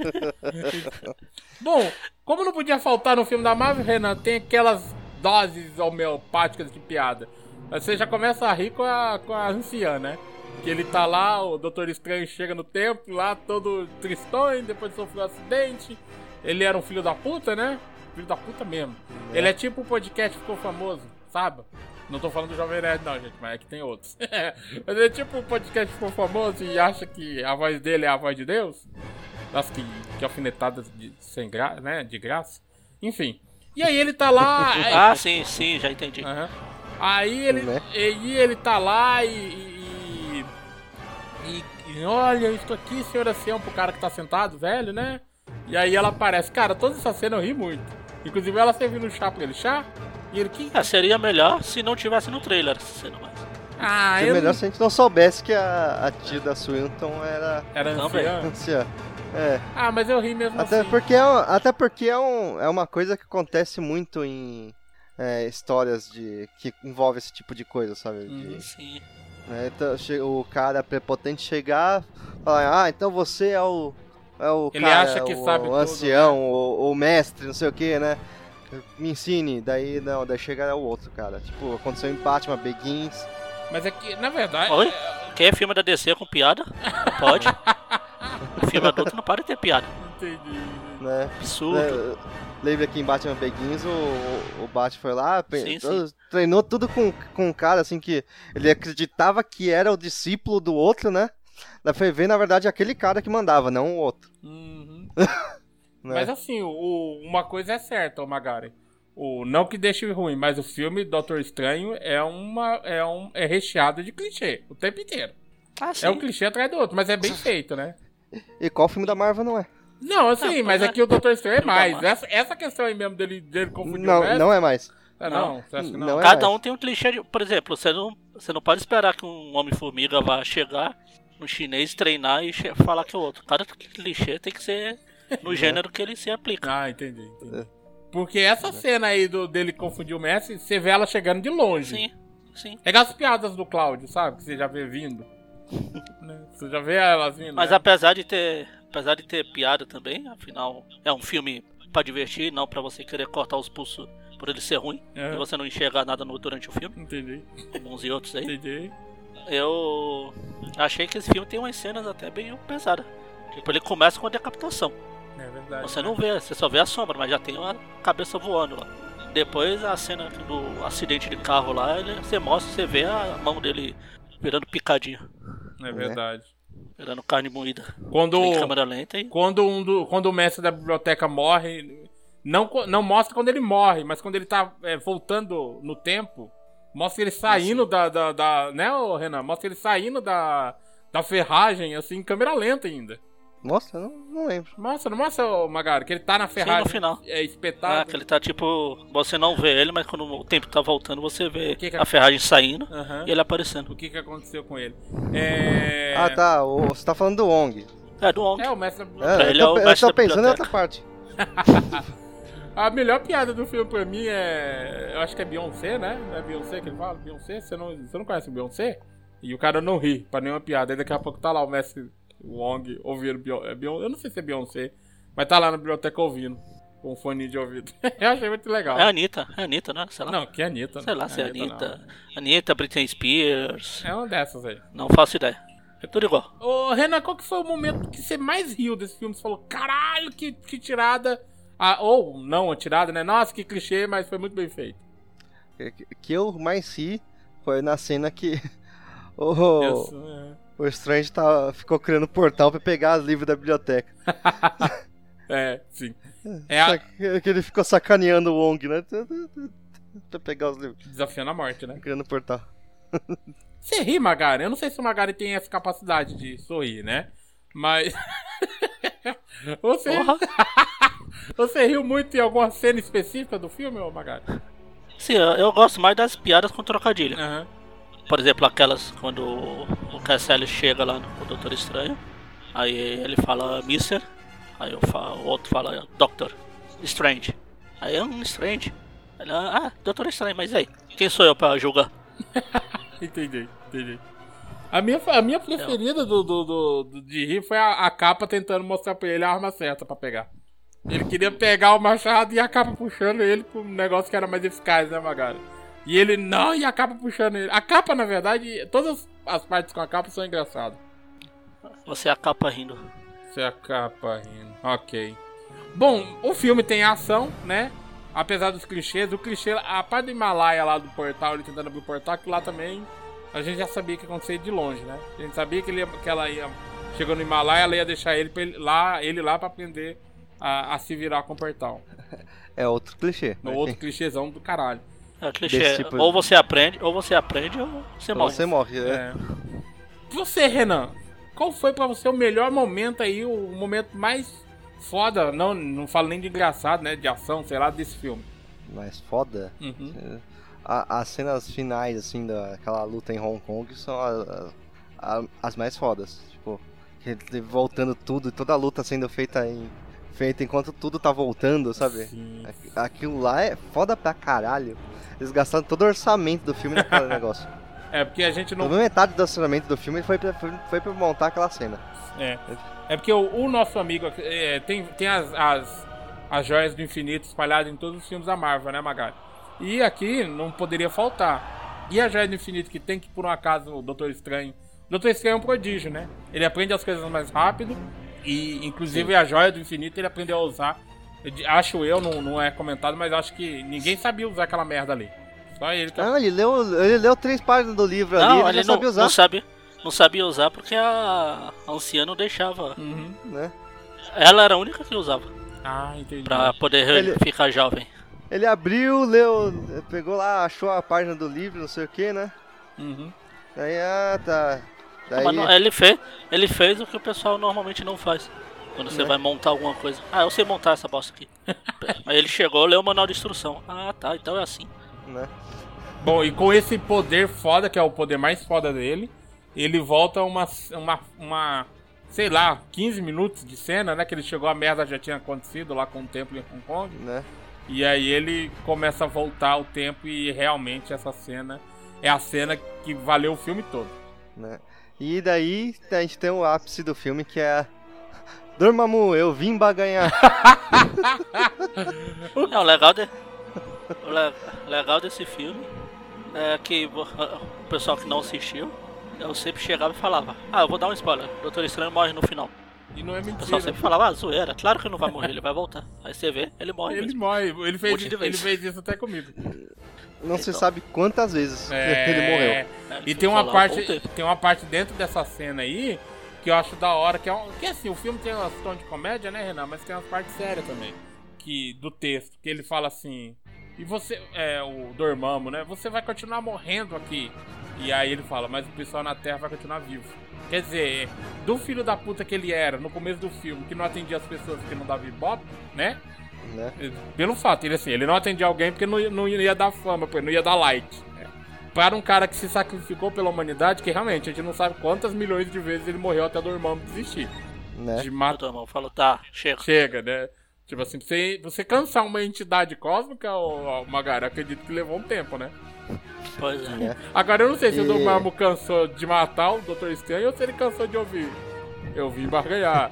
Bom, como não podia faltar no filme da Marvel, Renan, tem aquelas doses homeopáticas de piada. Você já começa a rir com a, com a anciã, né? Que ele tá lá, o Doutor Estranho chega no templo, lá todo tristonho, depois sofreu um acidente. Ele era um filho da puta, né? Filho da puta mesmo. É. Ele é tipo o podcast que ficou famoso, sabe? Não tô falando do Jovem Nerd não, gente, mas é que tem outros. Mas ele é tipo o podcast que ficou famoso e acha que a voz dele é a voz de Deus. Nossa, que, que alfinetadas de, sem gra, né, de graça. Enfim. E aí ele tá lá... ah, sim, sim, já entendi. Uhum. Aí ele, né? e, ele tá lá e, e, e, e... Olha, eu estou aqui, senhor ancião, pro cara que tá sentado, velho, né? E aí ela aparece. Cara, toda essa cena eu ri muito. Inclusive ela servindo chá pra ele. Chá? E ele que... Ah, seria melhor se não tivesse no trailer essa cena mais. Ah, seria eu... melhor se a gente não soubesse que a, a tia da Swinton era... Era anciã. anciã. É. Ah, mas eu ri mesmo até assim. Porque é, até porque é, um, é uma coisa que acontece muito em é, histórias de, que envolve esse tipo de coisa, sabe? Hum, de, sim. Né, então, o cara prepotente chegar e falar, ah, então você é o... É o Ele cara, acha que o, sabe o tudo, ancião, né? o, o mestre, não sei o que, né? Me ensine, daí não, daí chega o outro, cara. Tipo, aconteceu em Batman Begins. Mas é que, na verdade... Oi? Quem é filme da D C com piada? Pode. O filme adulto não para de ter piada. Entendi. Né? Absurdo. Lembra que em Batman Begins o, o Batman foi lá, sim, sim. sim. treinou tudo com, com um cara assim que ele acreditava que era o discípulo do outro, né? Daí foi ver, na verdade, aquele cara que mandava, não o outro. Uhum. Né? Mas assim, o, uma coisa é certa, o Magari. O, não que deixe ruim, mas o filme Doutor Estranho é, uma, é, um, é recheado de clichê o tempo inteiro. Ah, sim. É um clichê atrás do outro, mas é bem feito, né? E qual filme da Marvel não é? Não, assim, não, mas é. aqui o Doutor Estranho é mais. Essa, essa questão aí mesmo dele, dele confundir não, o mestre... Não é mais. É, não, você acha que não? Não é Cada mais. um tem um clichê de... Por exemplo, você não, você não pode esperar que um Homem-Formiga vá chegar no chinês, treinar e che- falar que é o outro. Cada clichê tem que ser no gênero que ele se aplica. Ah, entendi, entendi. Porque essa cena aí do, dele confundir o mestre, você vê ela chegando de longe. Sim, sim. É igual as piadas do Cláudio, sabe? Que você já vê vindo. Né? Você já vê elas vindo. Mas né? apesar de ter, apesar de ter piada também, afinal é um filme pra divertir, não pra você querer cortar os pulsos por ele ser ruim É. e você não enxergar nada no, durante o filme, Entendi, como uns e outros aí. entendi. Eu achei que esse filme tem umas cenas até bem pesadas. Tipo, ele começa com a decapitação. É verdade. Você não vê, você só vê a sombra, mas já tem uma cabeça voando lá. Depois a cena do acidente de carro lá, ele, você mostra, você vê a mão dele virando picadinho. É verdade. Virando carne moída. Quando, Em câmera lenta e... quando, um do, quando o mestre da biblioteca morre, não, não mostra quando ele morre, mas quando ele tá é, voltando no tempo, mostra ele saindo da, da, da... Né, ô, Renan? Mostra ele saindo da, da ferragem, assim, em câmera lenta ainda. Mostra? Não, não lembro. Mostra, não mostra, ô, Magari, que ele tá na ferragem. Sim, no final. É Ah, espetado. que ele tá tipo... Você não vê ele, mas quando o tempo tá voltando, você vê Que que a ferragem saindo Aham. e ele aparecendo. O que que aconteceu com ele? É... Ah, tá. O, você tá falando do Wong. É, do Wong. É, o mestre da É, Pra eu ele tô, é o eu mestre tô da pensando em biblioteca. outra parte. A melhor piada do filme pra mim é... Eu acho que é Beyoncé, né? Não é Beyoncé que ele fala? Beyoncé? Você não, você não conhece o Beyoncé? E o cara não ri pra nenhuma piada. Aí daqui a pouco tá lá o mestre Wong ouvindo Beyoncé. Eu não sei se é Beyoncé, mas tá lá na biblioteca ouvindo. Com um fone de ouvido. Eu achei muito legal. É a Anitta. É a Anitta, né? Sei lá. Não, que é Anitta. Sei lá né? se é a Anitta, Anitta. Anitta, Britney Spears. não. É uma dessas aí. Não faço ideia. É tudo igual. Ô, Renan, qual que foi o momento que você mais riu desse filme? Você falou, caralho, que, que tirada. Ah, ou não, a tirada, né? Nossa, que clichê, mas foi muito bem feito. O que eu mais ri foi na cena que o, Isso, é. o Strange tá, ficou criando portal pra pegar os livros da biblioteca. É, sim. É Só a... que, que ele ficou sacaneando o Wong, né? Pra pegar os livros. Desafiando a morte, né? Criando portal. Você ri, Magari? Eu não sei se o Magari tem essa capacidade de sorrir, né? Mas... Você... Você riu muito em alguma cena específica do filme, ô Magari? Sim, eu, eu gosto mais das piadas com trocadilho. Aham. Por exemplo, aquelas quando o Cassel chega lá no Doutor Estranho. Aí ele fala Mister Aí eu falo, o outro fala Doctor Strange. Aí é um Strange. Ele, ah, Doutor Estranho, mas aí, quem sou eu pra julgar? Entendi, entendi. A minha, a minha preferida do, do, do, do- de rir foi a, a capa tentando mostrar pra ele a arma certa pra pegar. Ele queria pegar o machado e a capa puxando ele pra um negócio que era mais eficaz, né, Magari? E ele não, e a capa puxando ele. A capa, na verdade, todas as partes com a capa são engraçadas. Você é a capa rindo. Você é a capa rindo. Ok. Bom, o filme tem ação, né? Apesar dos clichês, o clichê, a parte do Himalaia lá do portal, ele tentando abrir o portal, que lá também a gente já sabia que ia acontecer de longe, né? A gente sabia que, ele ia, que ela ia, chegou no Himalaia, ela ia deixar ele, pra ele, lá, ele lá pra aprender a, a se virar com o portal. É outro clichê. No mas outro enfim. clichêzão do caralho. É o clichê. Desse tipo- Ou você aprende, ou você aprende, ou você Então morre. você morre, né? É. Você, Renan, qual foi pra você o melhor momento aí, o momento mais foda, não, não falo nem de engraçado, né, de ação, sei lá, desse filme? Mas foda. Uhum. A- as cenas finais, assim, daquela luta em Hong Kong são a- a- a- as mais fodas. Tipo, ele voltando tudo, toda a luta sendo feita em. Feita enquanto tudo tá voltando, sabe? Sim. Aqu- Aquilo lá é foda pra caralho. Eles gastaram todo o orçamento do filme naquele negócio. É, porque a gente não... Pelo menos metade do orçamento do filme foi pra, foi, foi pra montar aquela cena. É, é porque o, o nosso amigo é, tem, tem as, as, as joias do infinito espalhadas em todos os filmes da Marvel, né, Magari? E aqui não poderia faltar. E a joia do infinito que tem que, por um acaso, o Doutor Estranho... O Doutor Estranho é um prodígio, né? Ele aprende as coisas mais rápido e, inclusive, a joia do infinito ele aprendeu a usar. Eu di- acho eu, não, não é comentado, mas acho que ninguém sabia usar aquela merda ali. Só ele que... Não, ele leu, ele leu três páginas do livro ali, Não, ele, ele já não, sabia usar. não, sabe, não sabia usar porque a, a anciã não deixava. Uhum. Né? Ela era a única que usava. Ah, entendi. Pra poder Ele- ficar jovem. Ele abriu, leu, pegou lá, achou a página do livro, não sei o que, né? Uhum. Daí, ah, tá. Daí, Mas não, ele, fez, ele fez o que o pessoal normalmente não faz. Quando você Né? vai montar alguma coisa. Ah, eu sei montar essa bosta aqui. Aí ele chegou, leu o manual de instrução. Ah, tá, então é assim. né? Bom, e com esse poder foda, que é o poder mais foda dele, ele volta uma, uma, uma, sei lá, quinze minutos de cena, né? Que ele chegou, a merda já tinha acontecido lá com o templo em Hong Kong. né? E aí ele começa a voltar ao tempo e realmente essa cena é a cena que valeu o filme todo. né? E daí a gente tem o ápice do filme que é Dormammu, eu vim baganhar. É, o legal, de, o le- legal desse filme é que vo- o pessoal que não assistiu, eu sempre chegava e falava, ah, eu vou dar um spoiler, o Doutor Estranho morre no final. E não é O pessoal mentira. sempre falava, ah, zoeira, claro que não vai morrer, ele vai voltar. Aí você vê, ele morre Ele mesmo. morre, ele Um fez, monte de ele vezes. fez isso até comigo. Não se Então. sabe quantas vezes É, ele morreu. É, E foi tem uma falar, parte, voltei. tem uma parte dentro dessa cena aí que eu acho da hora, que é um, que assim, o filme tem um tom de comédia, né, Renan, mas tem umas partes sérias também, que do texto, que ele fala assim: "E você, é o Dormammu, né? Você vai continuar morrendo aqui". E aí ele fala: "Mas o pessoal na Terra vai continuar vivo". Quer dizer, do filho da puta que ele era no começo do filme, que não atendia as pessoas porque não dava ibope, né? Né? Pelo fato, ele assim, ele não atendia alguém porque não, não ia dar fama, porque não ia dar like. Né? Para um cara que se sacrificou pela humanidade, que realmente a gente não sabe quantas milhões de vezes ele morreu até Dormammu desistir. Né? De O matar. Dormammu falou, tá, chega. Chega, né? Tipo assim, você, você cansar uma entidade cósmica, ô, ô, Magari, acredito que levou um tempo, né? Pois é. Né? Agora eu não sei se E- o Dormammu cansou de matar o doutor Estranho ou se ele cansou de ouvir. Eu vim barganhar.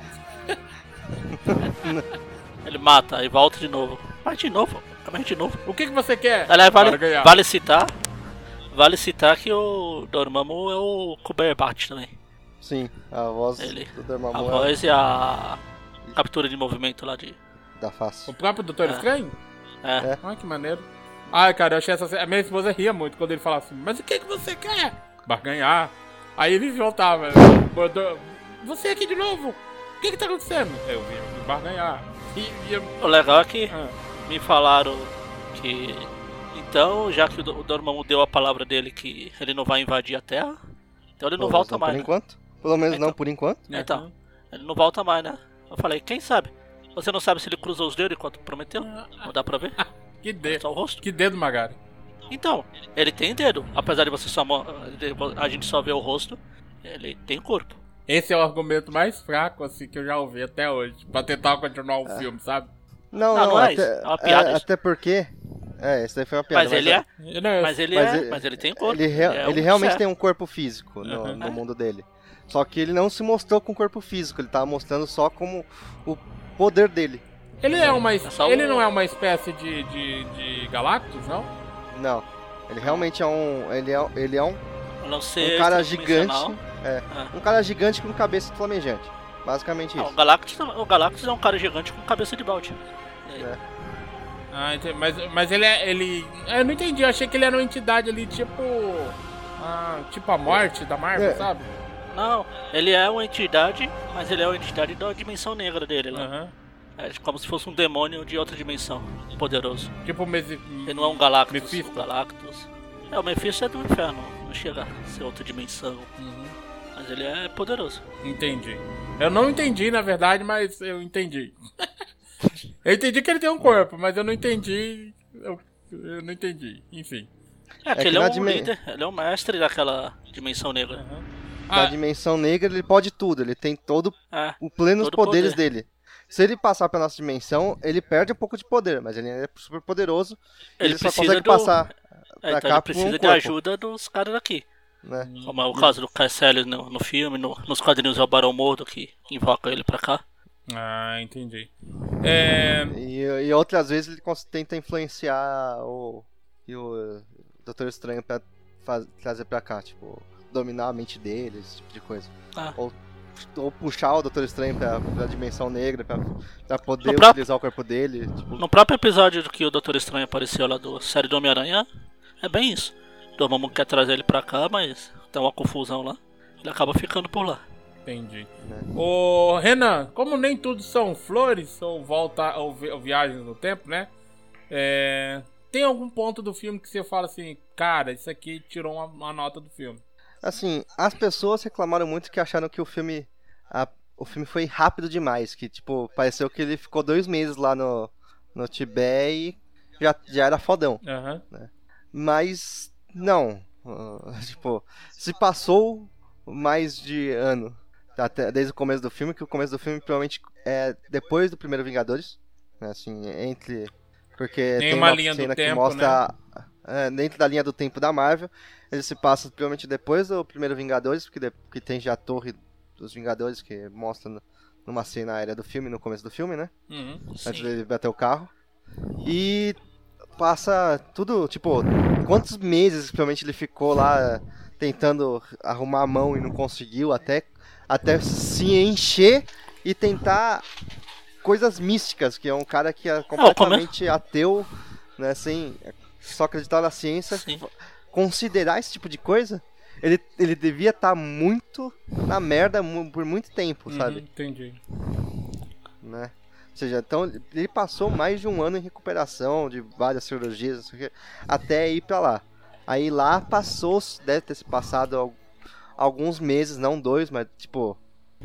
Ele mata e volta de novo. Mas de novo, mas de novo. O que, que você quer? Aliás, vale, Barganhar. vale citar. Vale citar que o Dormammu é o Cumberbatch também. Sim, a voz Ele. do A Dormammu é voz e a captura de movimento lá de. da face. O próprio doutor É. Estranho? É. É. Ai, que maneiro. Ai, cara, eu achei essa. A minha esposa ria muito quando ele falava assim: "Mas o que, que você quer?" Barganhar. Aí ele voltava: "Bordô, você aqui de novo? O que, que tá acontecendo?" Eu vim barganhar. E, e eu... O legal é que ah, me falaram que. Então, já que o Do- o Dormammu deu a palavra dele que ele não vai invadir a Terra, então ele não Pelo volta menos mais. Por Né? enquanto. Pelo menos Então. não por enquanto. Então, ele não volta mais, né? Eu falei, quem sabe? Você não sabe se ele cruzou os dedos enquanto prometeu? Não dá pra ver? que É dedo. só o rosto. Que dedo, Magari. Então, ele tem dedo. Apesar de você só mo- de- a gente só ver o rosto, ele tem corpo. Esse é o argumento mais fraco, assim, que eu já ouvi até hoje. Pra tentar continuar o filme, sabe? Não, Não, não, não é até, isso, é uma piada é, isso. até porque. É, isso daí foi uma piada. Mas ele é, Eu não- mas ele mas é, ele- mas ele tem corpo. Ele, rea- é ele um realmente ser. tem um corpo físico no, Uhum. no mundo dele. Só que ele não se mostrou com corpo físico, ele tava mostrando só como o poder dele. Ele é uma. É só Ele um- não é uma espécie de, de, de Galactus, não? Não. Ele realmente é um. Ele é, ele é um, A não ser um cara tridimensional. gigante. É, É. um cara gigante com cabeça flamejante. Basicamente Ah, o isso. Galactus, não- o Galactus é um cara gigante com cabeça de balde. É. Ah, entendi. Mas, mas ele é. Ele. Eu não entendi, eu achei que ele era uma entidade ali, tipo. Ah, tipo a morte da Marvel, É. sabe? Não, ele é uma entidade, mas ele é uma entidade da dimensão negra dele lá. Aham. É como se fosse um demônio de outra dimensão, poderoso. Tipo o Mesi... Ele não é um Galactus. Mephisto. O Galactus. É, o Mephisto é do inferno, não chega a ser outra dimensão. Uhum. Mas ele é poderoso. Entendi. Eu não entendi, na verdade, mas eu entendi. Eu entendi que ele tem um corpo, mas eu não entendi. Eu, eu não entendi. Enfim. É, que que ele é na um dimen- líder, ele é um mestre daquela dimensão negra. Na Ah, dimensão negra ele pode tudo, ele tem todo É, o plenos Todo poderes poder. dele. Se ele passar pra nossa dimensão, ele perde um pouco de poder, mas ele é super poderoso. Ele Ele, só precisa consegue do- passar é, pra então cá ele por um precisa de corpo, ajuda dos caras daqui. né? Como é o caso do Caecilius no, no filme, no- nos quadrinhos é o Barão Mordo que invoca ele pra cá. ah, entendi. É. E, e outras vezes ele cons- tenta influenciar o, e o Doutor Estranho pra faz- trazer pra cá, tipo, dominar a mente dele, esse tipo de coisa. Ah. Ou, ou puxar o Doutor Estranho pra, pra dimensão negra, pra, pra poder No próprio- utilizar o corpo dele. Tipo, No próprio episódio do que o Doutor Estranho apareceu lá do série do Homem-Aranha, é bem isso. Dormammu quer trazer ele pra cá, mas tem uma confusão lá. Ele acaba ficando por lá. Entendi. Né? Ô, Renan, como nem tudo são flores ou volta ou, vi- ou viagens no tempo, né? É, tem algum ponto do filme que você fala assim, cara, isso aqui tirou uma, uma nota do filme? assim, as pessoas reclamaram muito que acharam que o filme. a- o filme foi rápido demais. Que, tipo, pareceu que ele ficou dois meses lá no, no Tibete e já, já era fodão. Aham. Mas não, ah, tipo, se passou mais de ano até desde o começo do filme, que o começo do filme provavelmente é depois do primeiro Vingadores, né, assim, entre porque Tem tem uma uma linha do cena que tempo, mostra é, dentro da linha do tempo da Marvel, ele se passa provavelmente depois do primeiro Vingadores, porque, de, porque tem já a torre dos Vingadores que mostra no- numa cena aérea do filme, no começo do filme, né? Uhum. Antes dele bater o carro. E passa tudo, tipo, quantos meses provavelmente ele ficou lá tentando arrumar a mão e não conseguiu, até, até se encher e tentar coisas místicas, que é um cara que é completamente ateu, né, sem só acreditar na ciência, Sim. considerar esse tipo de coisa. ele, ele devia estar tá muito na merda mu- por muito tempo, Uhum, sabe? entendi. Né? Ou seja, então ele passou mais de um ano em recuperação, de várias cirurgias, não sei o quê, até ir pra lá. Aí lá passou, deve ter se passado al- alguns meses, não dois, mas tipo...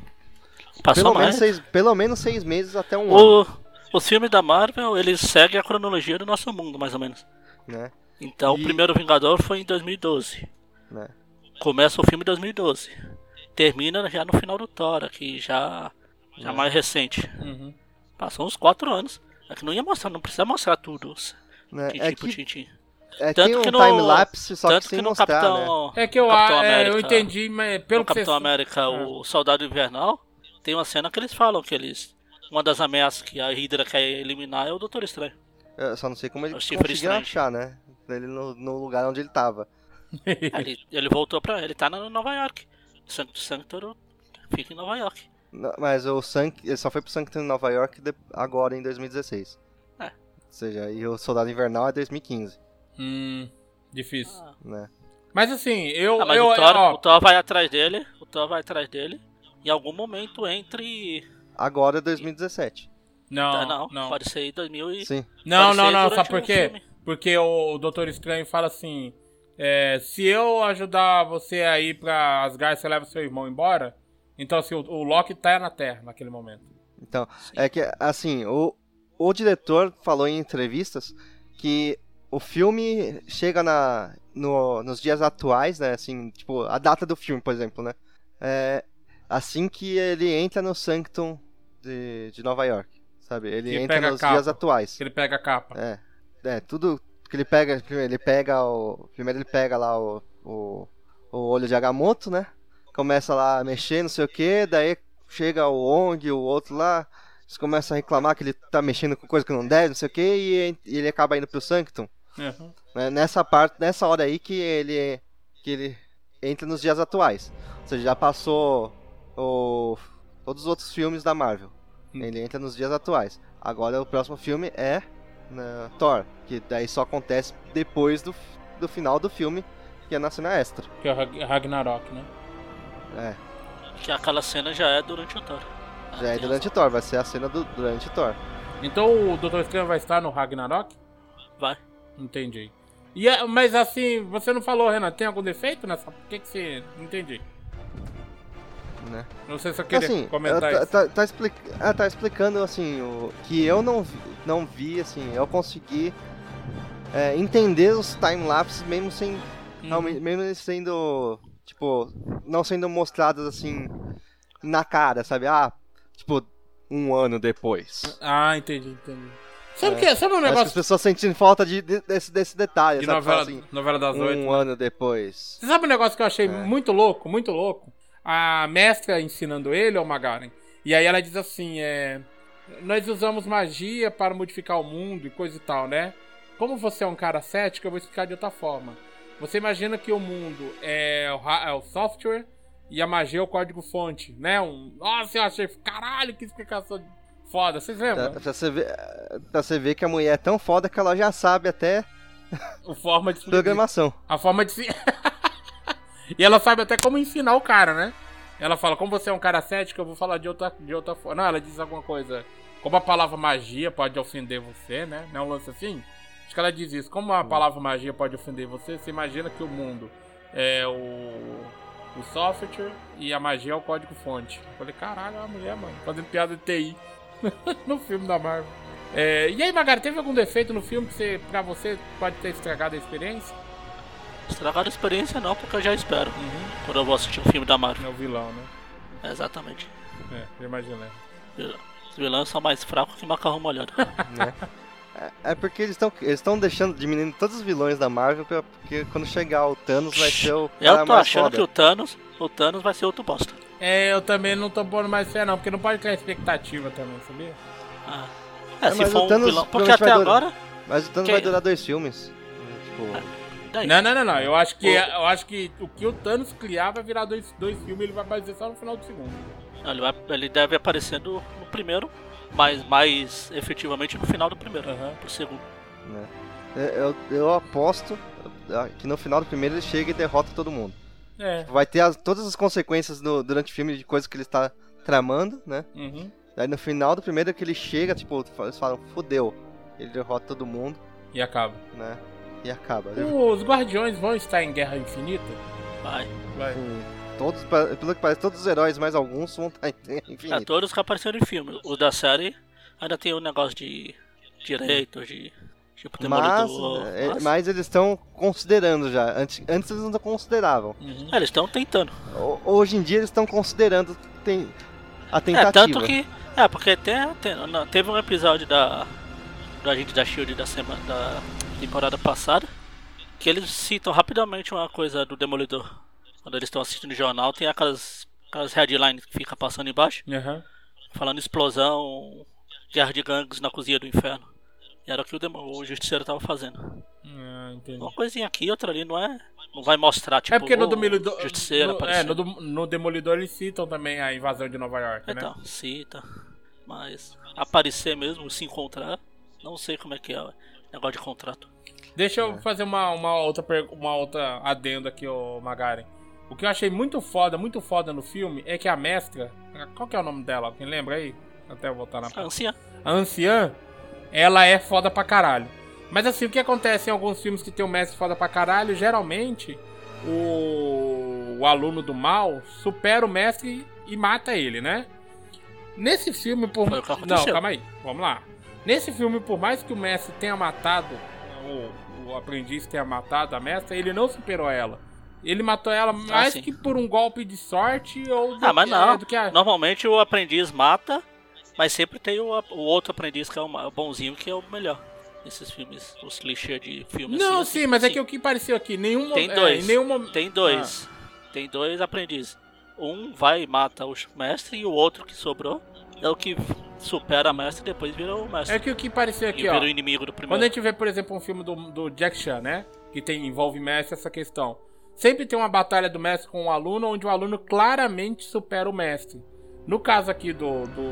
Passou Pelo mais. menos, seis, pelo menos seis meses até um ano, O, os filmes da Marvel, eles seguem a cronologia do nosso mundo, mais ou menos. né? Então, E- o primeiro Vingador foi em dois mil e doze. né? Começa o filme em dois mil e doze. Termina já no final do Thor, aqui já, já mais recente. Uhum. Passou uns quatro anos. É que não ia mostrar, não precisa mostrar tudo. Né? Tintim É por que tintim. é, Tanto tem um que no- time-lapse, só Tanto que que, sem no mostrar, né? Capitão, É que eu, Capitão ah, é, América, eu entendi, mas pelo no que Capitão você... América, o Soldado Invernal, tem uma cena que eles falam que eles... Uma das ameaças que a Hydra quer eliminar é o Doutor Estranho. Eu só não sei como ele O Stephen conseguiu Strange. achar, né? Ele no, no lugar onde ele tava. É, ele, ele voltou pra... Ele tá na Nova York. O Sancto Sanctorum fica em Nova York. Não, mas o Sank, ele só foi pro Sanctum em Nova York de- agora em dois mil e dezesseis. É. Ou seja, e o Soldado Invernal é dois mil e quinze, Hum, difícil. Ah, né? Mas assim, eu... Ah, mas eu o, Thor, ó, o Thor vai atrás dele. O Thor vai atrás dele. Em algum momento entre... Agora é dois mil e dezessete. não, Ah, não, não. pode ser em dois mil e... Sim. Não, Pode não, ser não, durante sabe por o quê? filme. Porque o Doutor Estranho fala assim, é, se eu ajudar você a ir pra Asgard, você leva seu irmão embora? Então assim, o, o Loki tá na Terra naquele momento. Então, é que, assim, o, o diretor falou em entrevistas que o filme chega na, no, nos dias atuais, né, assim, tipo, a data do filme, por exemplo, né, é assim que ele entra no Sanctum de, de Nova York, sabe, ele E entra pega a nos capa. dias atuais. Que ele pega a capa. É, é, tudo que ele pega, ele pega o, primeiro ele pega lá o, o, o olho de Agamotto, né, começa lá a mexer, não sei o que, daí chega o Ong, o outro lá, eles começam a reclamar que ele tá mexendo com coisa que não deve, não sei o que, e, e ele acaba indo pro Sanctum, Uhum. né, nessa parte, nessa hora aí que ele, que ele entra nos dias atuais, ou seja, já passou o, todos os outros filmes da Marvel, Hum. ele entra nos dias atuais, agora o próximo filme é na Thor, que daí só acontece depois do, do final do filme, que é na cena extra. Que é o Rag- Ragnarok, né? É, Que aquela cena já é durante o Thor. já é durante o Thor, vai ser a cena do, durante o Thor. Então o Doutor Estranho vai estar no Ragnarok? Vai. Entendi. E, é- mas assim, você não falou, Renan, tem algum defeito nessa? Por que que você... Não entendi. Né? Não sei se eu queria Assim, comentar tá, isso. tá, tá, explic... ah, tá explicando assim, o... que eu não vi, não vi, assim, eu consegui é, entender os timelapses mesmo sem. Uhum. realmente- mesmo eles sendo. Tipo, não sendo mostrados assim na cara, sabe? Ah, tipo, um ano depois. Ah, entendi, entendi. Sabe, É. que, sabe um Acho que as negócio pessoas sentindo falta de, de- desse, desse detalhe, de sabe? novela, Fala assim, novela das oito? um ano depois. Você sabe um negócio que eu achei É. muito louco, muito louco? A mestra ensinando ele, o Magaren. E aí ela diz assim, é... Nós usamos magia para modificar o mundo e coisa e tal, né? Como você é um cara cético, eu vou explicar de outra forma. Você imagina que o mundo é o, ha- é o software e a magia é o código-fonte, né? Um... Nossa, eu achei... Caralho, que explicação foda. Vocês lembram? Pra, pra você ver, pra você ver que a mulher é tão foda que ela já sabe até A forma de... programação. A forma de se... E ela sabe até como ensinar o cara, né? Ela fala, como você é um cara cético, eu vou falar de outra, de outra forma. Não, ela diz alguma coisa. Como a palavra magia pode ofender você, né? Não é um lance assim? Acho que ela diz isso. Como a palavra magia pode ofender você, você imagina que o mundo é o, o software e a magia é o código-fonte. Eu falei, caralho, é uma mulher, mano. Fazendo piada de T I no filme da Marvel. É, e aí, Magari, teve algum defeito no filme que você, pra você pode ter estragado a experiência? Estragar a experiência não, porque eu já espero. Uhum. Quando eu vou assistir um filme da Marvel. É o vilão, né? É, exatamente. É, eu imaginei. Os vilões são mais fracos que macarrão molhado. Né? É, é porque eles estão eles estão deixando, diminuindo todos os vilões da Marvel, pra- porque quando chegar o Thanos vai ser o cara Eu tô mais achando foda. que o Thanos, o Thanos vai ser outro bosta. É, eu também não tô pondo mais fé não, porque não pode criar expectativa também, sabia? Ah. É, É, se mas for o um Thanos vilão. Porque provavelmente até vai durar- agora. Mas o Thanos Que- vai durar dois filmes. Tipo, Daí. Não, não, não, não. Eu acho que, O- eu acho que o que o Thanos criar vai virar dois, dois filmes e ele vai aparecer só no final do segundo. Ele, vai, ele deve aparecer no, no primeiro, mas mais efetivamente no final do primeiro. Aham. Pro segundo. né? Eu, eu, eu aposto que no final do primeiro ele chega e derrota todo mundo. É. Vai ter as, todas as consequências no, durante o filme de coisas que ele está tramando, né? Uhum. Aí no final do primeiro que ele chega, tipo, eles falam, fodeu. Ele derrota todo mundo, E acaba. né? E acaba. Os Guardiões vão estar em Guerra Infinita? Vai. Vai. Sim. Todos, pelo que parece, todos os heróis, mais alguns, vão estar em É, infinito. todos que apareceram em filme. O da série ainda tem um negócio de direitos, de tipo Mas, Demolidor. é, Mas, mas eles estão considerando já. Antes, antes eles não consideravam. Uhum. é, eles estão tentando. Ho- Hoje em dia eles estão considerando tem, a É, tentativa. tanto que. É, porque tem, tem- não, teve um episódio da. Do Agente da Shield da semana da temporada passada. Que eles citam rapidamente uma coisa do Demolidor. Quando eles estão assistindo o jornal, tem aquelas, aquelas headlines que fica passando embaixo. Uhum. Falando explosão, guerra de gangues na cozinha do inferno. E era o que o, demo, o Justiceiro tava fazendo. Ah, entendi. Uma coisinha aqui, outra ali, não é? Não vai mostrar, tipo, É porque no o Demolidor. Justiceiro no, é, aparecendo. no, do- no Demolidor eles citam também a invasão de Nova York, né? Então, cita. Mas aparecer mesmo, se encontrar, não sei como é que é o negócio de contrato. Deixa eu fazer uma, uma outra per- uma outra adendo aqui, ô Magaren. O que eu achei muito foda, muito foda no filme é que a mestra. Qual que é o nome dela? Alguém lembra aí? Até eu voltar na A anciã. A anciã, ela é foda pra caralho. Mas assim, o que acontece em alguns filmes que tem um mestre foda pra caralho, geralmente o, o aluno do mal supera o mestre e mata ele, né? Nesse filme, por Foi o que Não, aconteceu. calma aí, vamos lá. Nesse filme, por mais que o mestre tenha matado, o, o aprendiz tenha matado a mestra, ele não superou ela. Ele matou ela mais sim. que por um golpe de sorte ou do Ah, mas que- não. é, do que a... Normalmente o aprendiz mata, mas sempre tem o, o outro aprendiz que é o ma- o bonzinho, que é o melhor. Esses filmes, os clichês de filmes. Não, assim, sim, mas é sim. que o que pareceu aqui, nenhum Tem é, dois. em nenhum momento. Tem dois. Tem dois aprendizes. Um vai e mata o mestre e o outro que sobrou é o que supera a mestre e depois vira o mestre. É que o que pareceu e aqui, vira ó. o inimigo do Quando primeiro. a gente vê, por exemplo, um filme do, do Jack Chan, né? Que tem, envolve mestre essa questão. Sempre tem uma batalha do mestre com o aluno, onde o aluno claramente supera o mestre. No caso aqui do, do,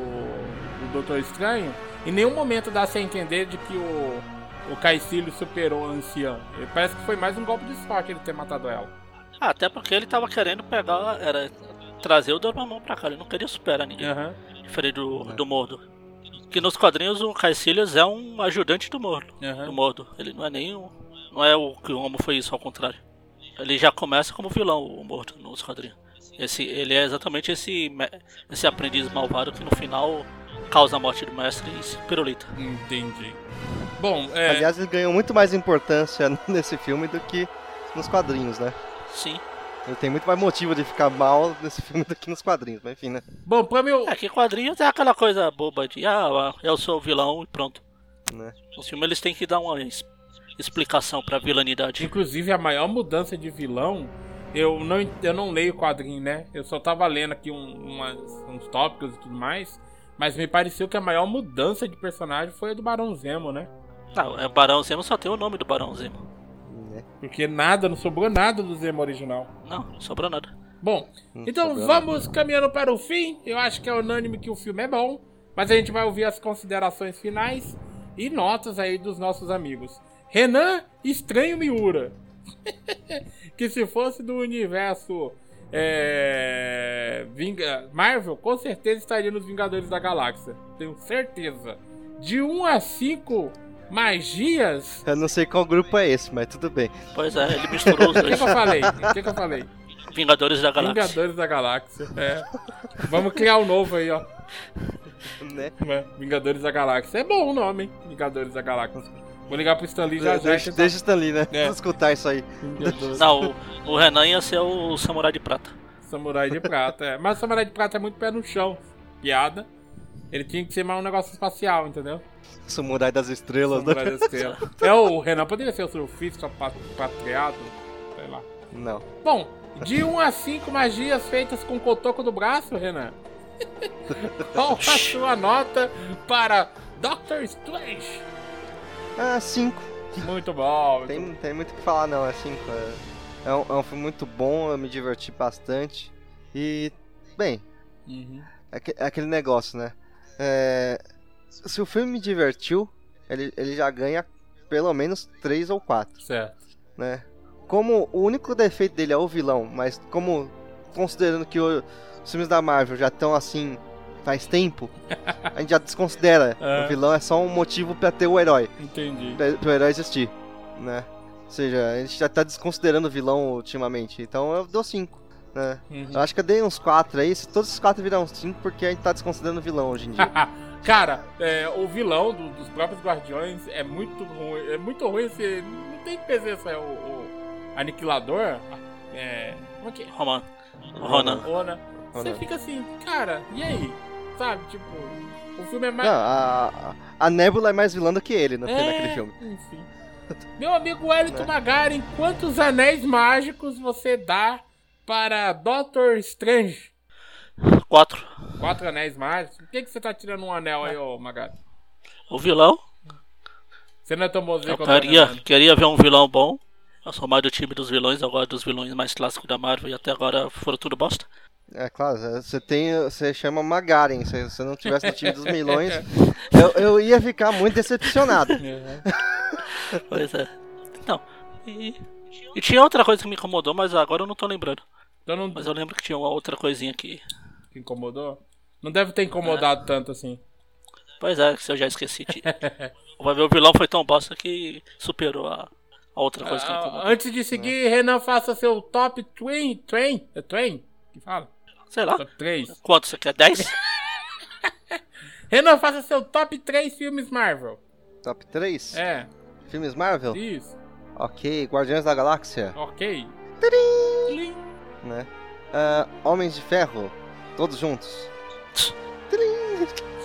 do Doutor Estranho, em nenhum momento dá-se a entender de que o, o Caecilius superou a anciã. Ele parece que foi mais um golpe de sorte ele ter matado ela. Ah, até porque ele tava querendo pegar, era trazer o Dormammu pra cá, ele não queria superar ninguém. Aham. Diferente do, do Mordo. Que nos quadrinhos o Caecilius é um ajudante do Mordo. Aham. Do Mordo. Ele não é nem um, não é o que o Homo foi isso, ao contrário. Ele já começa como vilão, o Mordo, nos quadrinhos. Esse, ele é exatamente esse, me- esse aprendiz malvado que no final causa a morte do mestre e se pirulita. Entendi. Bom, é... Aliás, ele ganhou muito mais importância nesse filme do que nos quadrinhos, né? Sim. Ele tem muito mais motivo de ficar mal nesse filme do que nos quadrinhos, mas enfim, né? Bom, pra meu... É que quadrinhos é aquela coisa boba de ah, eu sou o vilão e pronto. né? Nos filmes eles têm que dar uma es- explicação pra vilanidade. Inclusive, a maior mudança de vilão, eu não, eu não leio o quadrinho, né? Eu só tava lendo aqui um, umas, uns tópicos e tudo mais. Mas me pareceu que a maior mudança de personagem foi a do Barão Zemo, né? Não, é Barão Zemo, só tem o nome do Barão Zemo. Né? Porque nada, não sobrou nada do Zemo original. Não, não sobrou nada. Bom, Hum, então sobrou vamos caminhando para o fim. Eu acho que é unânime que o filme é bom. Mas a gente vai ouvir as considerações finais e notas aí dos nossos amigos. Renan Estranho Miura. Que se fosse do universo é, Vinga... Marvel, com certeza estaria nos Vingadores da Galáxia. Tenho certeza. De um a cinco magias... Eu não sei qual grupo é esse, mas tudo bem. Pois é, ele misturou os O que, dois. que eu falei? O que, que eu falei? Vingadores da Galáxia. Vingadores da Galáxia. É. Vamos criar um novo aí, ó. Né? É, Vingadores da Galáxia. É bom o nome, hein? Vingadores da Galáxia. Vou ligar pro Stanley já já. Deixa, que deixa o Stanley, né? É. Escutar isso aí. Vingadores. Não, o, o Renan ia ser o Samurai de Prata. Samurai de Prata, é. Mas o Samurai de Prata é muito pé no chão. Piada. Ele tinha que ser mais um negócio espacial, entendeu? Samurai das Estrelas, né? Samurai da Estrela. É, o Renan poderia ser o surfista pat- patriado. Sei lá. Não. Bom, de um a cinco magias feitas com cotoco do braço, Renan. Qual a sua nota para Doctor Strange? Ah, cinco. Muito bom. Muito Tem, tem muito o que falar, não. É cinco. É, é, um, é um filme muito bom, eu me diverti bastante. E, bem, Uhum. é, aque- é aquele negócio, né? É, se o filme me divertiu, ele, ele já ganha pelo menos três ou quatro, Certo. né? como o único defeito dele é o vilão, mas como considerando que o, os filmes da Marvel já estão assim faz tempo, a gente já desconsidera. É. O vilão é só um motivo pra ter o herói, Entendi. pra, pro herói existir, né? Ou seja, a gente já tá desconsiderando o vilão ultimamente, então eu dou cinco, né? Uhum. Eu acho que eu dei uns quatro aí, se todos os quatro viram cinco, porque a gente tá desconsiderando o vilão hoje em dia. Cara, é, o vilão do- dos próprios Guardiões é muito ruim. É muito ruim. Você não tem que dizer isso. É o, o Aniquilador. É. Como é que é? Roman. Ronan. Ona. Você Ronan. fica assim, cara, e aí? Sabe? Tipo, o filme é mais. Não, a, a Nebula é mais vilã do que ele no, É, naquele filme. Enfim. Meu amigo Wellington Né? Magaren, quantos anéis mágicos você dá para Doctor Strange? Quatro. Quatro anéis mágicos? Por que, que você tá tirando um anel aí, ô Magaren? O vilão. Você não é tão bonzinho Eu quanto o queria, Renan. queria ver um vilão bom. Eu sou mais do time dos vilões, eu gosto dos vilões mais clássicos da Marvel e até agora foram tudo bosta. É claro, você tem. Você chama Magaren. Se você não tivesse no time dos milhões, eu, eu ia ficar muito decepcionado. Pois é. Então, e, e tinha outra coisa que me incomodou, mas agora eu não tô lembrando. Então não Mas eu lembro que tinha uma outra coisinha aqui. te incomodou? Não deve ter incomodado tanto assim. Pois é, que eu já esqueci. De... Vai ver, o vilão foi tão bosta que superou a, a outra coisa que me Ah, incomodou. antes de seguir, Renan, faça seu top twin. Twin? É twin? Que fala? Sei lá. Top três. Quanto você quer? dez? Renan, faça seu top três filmes Marvel. Top três? É, Filmes Marvel? isso. Ok, Guardiões da Galáxia, Ok. Tlim. né? Ah, Homens de Ferro, todos juntos. Trim.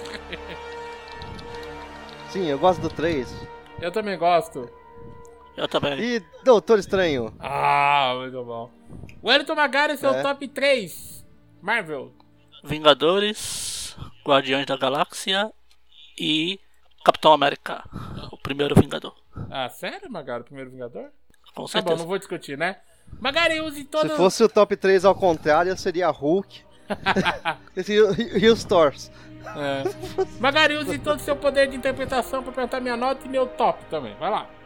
Sim, eu gosto do três. Eu também gosto. Eu também. E Doutor Estranho. Ah, muito bom. Wellington Magari, seu É. top três Marvel. Vingadores, Guardiões da Galáxia e Capitão América, o primeiro Vingador. Ah, sério, Magari? O primeiro Vingador? Com Tá bom, certeza. não vou discutir, né? Magari, use todo... Se fosse o top três ao contrário, seria Hulk. Esse e os Thors. É. Magari, use todo o seu poder de interpretação pra apertar minha nota e meu top também. Vai lá.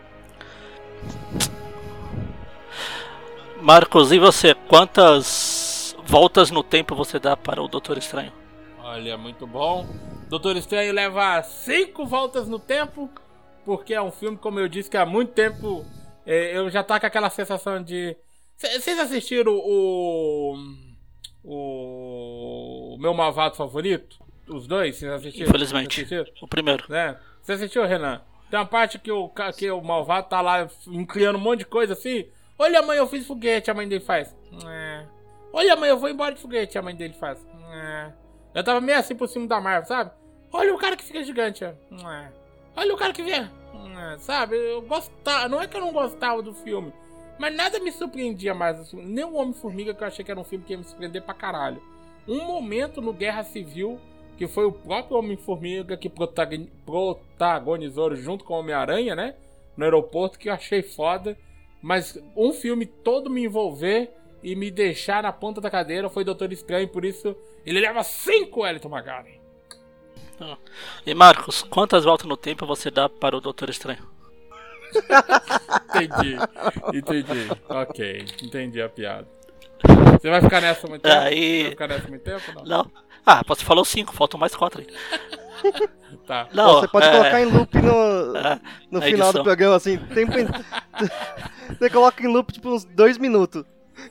Marcos, e você? Quantas voltas no tempo você dá para o Doutor Estranho? Olha, muito bom. Doutor Estranho leva cinco voltas no tempo, porque é um filme, como eu disse, que há muito tempo é, eu já tá com aquela sensação de... C- Vocês assistiram o... O... Meu Malvado Favorito? Os dois? Vocês assistiram? Infelizmente. Assistiram? O primeiro. Né? Você assistiu, Renan? Tem uma parte que o, ca- que o malvado tá lá criando um monte de coisa assim. Olha, mãe, eu fiz foguete, a mãe dele faz. É. Olha, mãe, eu vou embora de foguete, a mãe dele faz. É. Eu tava meio assim por cima da Marvel, sabe? Olha o cara que fica gigante, ó. É. Olha o cara que vê. É. Sabe? Eu gostava. Não é que eu não gostava do filme, mas nada me surpreendia mais. Assim. Nem o Homem-Formiga, que eu achei que era um filme que ia me surpreender pra caralho. Um momento no Guerra Civil, que foi o próprio Homem-Formiga que protagoni- protagonizou junto com o Homem-Aranha, né? No aeroporto, que eu achei foda. Mas um filme todo me envolver e me deixar na ponta da cadeira foi Doutor Estranho, por isso ele leva cinco, Wellington Magari. E Marcos, quantas voltas no tempo você dá para o Doutor Estranho? Entendi, entendi. Ok, entendi a piada. Você vai ficar nessa muito tempo? Aí- Vai ficar nessa muito tempo ou não? Não. Ah, você falou cinco, faltam mais quatro aí. Tá. Não, Você pode é, colocar em loop no, é, no na final do edição. programa, assim. Tempo em... Você coloca em loop tipo uns dois minutos.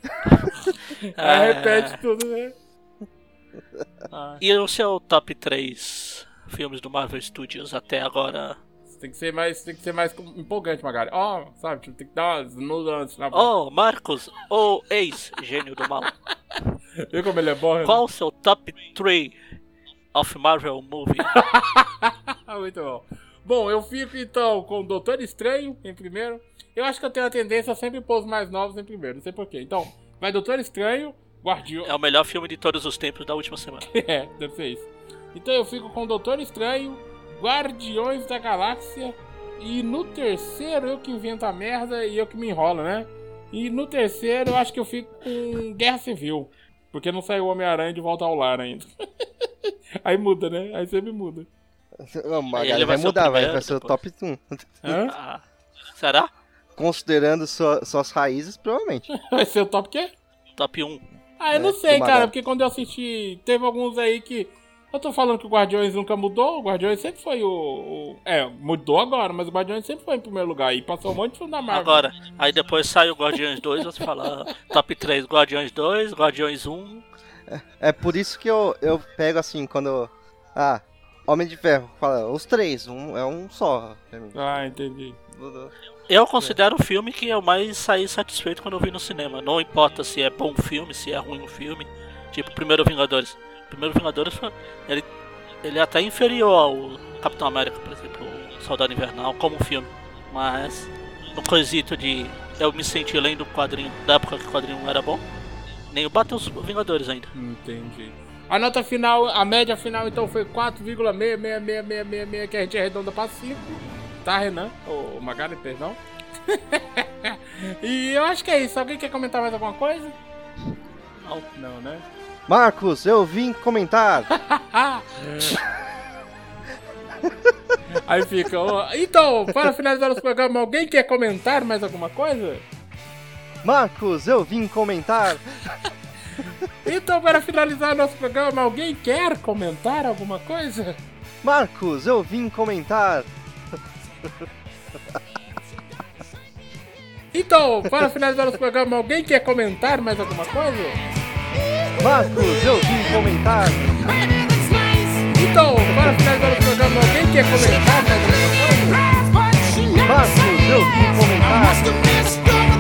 Aí é, repete tudo, né? Ah, E o seu top três filmes do Marvel Studios até agora? tem que ser mais, tem que ser mais empolgante, Magari. Ó, sabe, tipo, tem que dar umas nuances na Oh, Marcos, o ex-gênio do mal. Viu como ele é bom? Renan? Qual o seu top três of Marvel Movie? Muito bom. Bom, eu fico então com o Doutor Estranho em primeiro. Eu acho que eu tenho a tendência a sempre pôr os mais novos em primeiro, não sei porquê. Então, vai Doutor Estranho, Guardião. É o melhor filme de todos os tempos da última semana. É, deve ser isso. Então eu fico com o Doutor Estranho, Guardiões da Galáxia. E no terceiro eu que invento a merda e eu que me enrolo, né? E no terceiro eu acho que eu fico com Guerra Civil. Porque não saiu o Homem-Aranha de volta ao lar ainda. Aí muda, né? Aí sempre muda. Não, mas Ele ele vai vai ser o mudar, vai, primeiro vai ser o depois. top um. Hã? Ah, será? considerando sua, suas raízes, provavelmente. Vai ser o top quê? Top um. Ah, eu É, não sei, do cara, Magari. porque quando eu assisti, teve alguns aí que... Eu tô falando que o Guardiões nunca mudou, o Guardiões sempre foi o... o- É, mudou agora, mas o Guardiões sempre foi em primeiro lugar e passou um monte de filme da Marvel. Agora, aí depois sai o Guardiões dois, você fala ah, top três, Guardiões dois, Guardiões um. É por isso que eu, eu pego assim, quando... eu- Ah, Homem de Ferro, fala, os três, um, é um só. pra mim. Ah, entendi. Eu considero o filme que eu mais saí satisfeito quando eu vi no cinema. Não importa se é bom filme, se é ruim o filme. Tipo, Primeiro Vingadores. Primeiro Vingadores, foi- ele, ele é até inferior ao Capitão América, por exemplo, o Soldado Invernal, como filme. Mas, no quesito de eu me sentir lendo o quadrinho, da época que o quadrinho era bom, nem o bateu os Vingadores ainda. Entendi. A nota final, a média final então foi quatro vírgula seis seis seis seis seis seis, que a gente arredonda pra cinco. Tá, Renan? Ô, Magari, perdão. E eu acho que é isso. Alguém quer comentar mais alguma coisa? Não. Não, né? Marcos, eu vim comentar. Aí fica... ó, então, para finalizar os programas, alguém quer comentar mais alguma coisa? Marcos, eu vim comentar. Então, para finalizar nosso programa, alguém quer comentar alguma coisa? Marcos, eu vim comentar. Então, para finalizar nosso programa, alguém quer comentar mais alguma coisa? Marcos, eu vim comentar. Então, para finalizar nosso programa, alguém quer comentar mais alguma coisa? Marcos, eu vim comentar.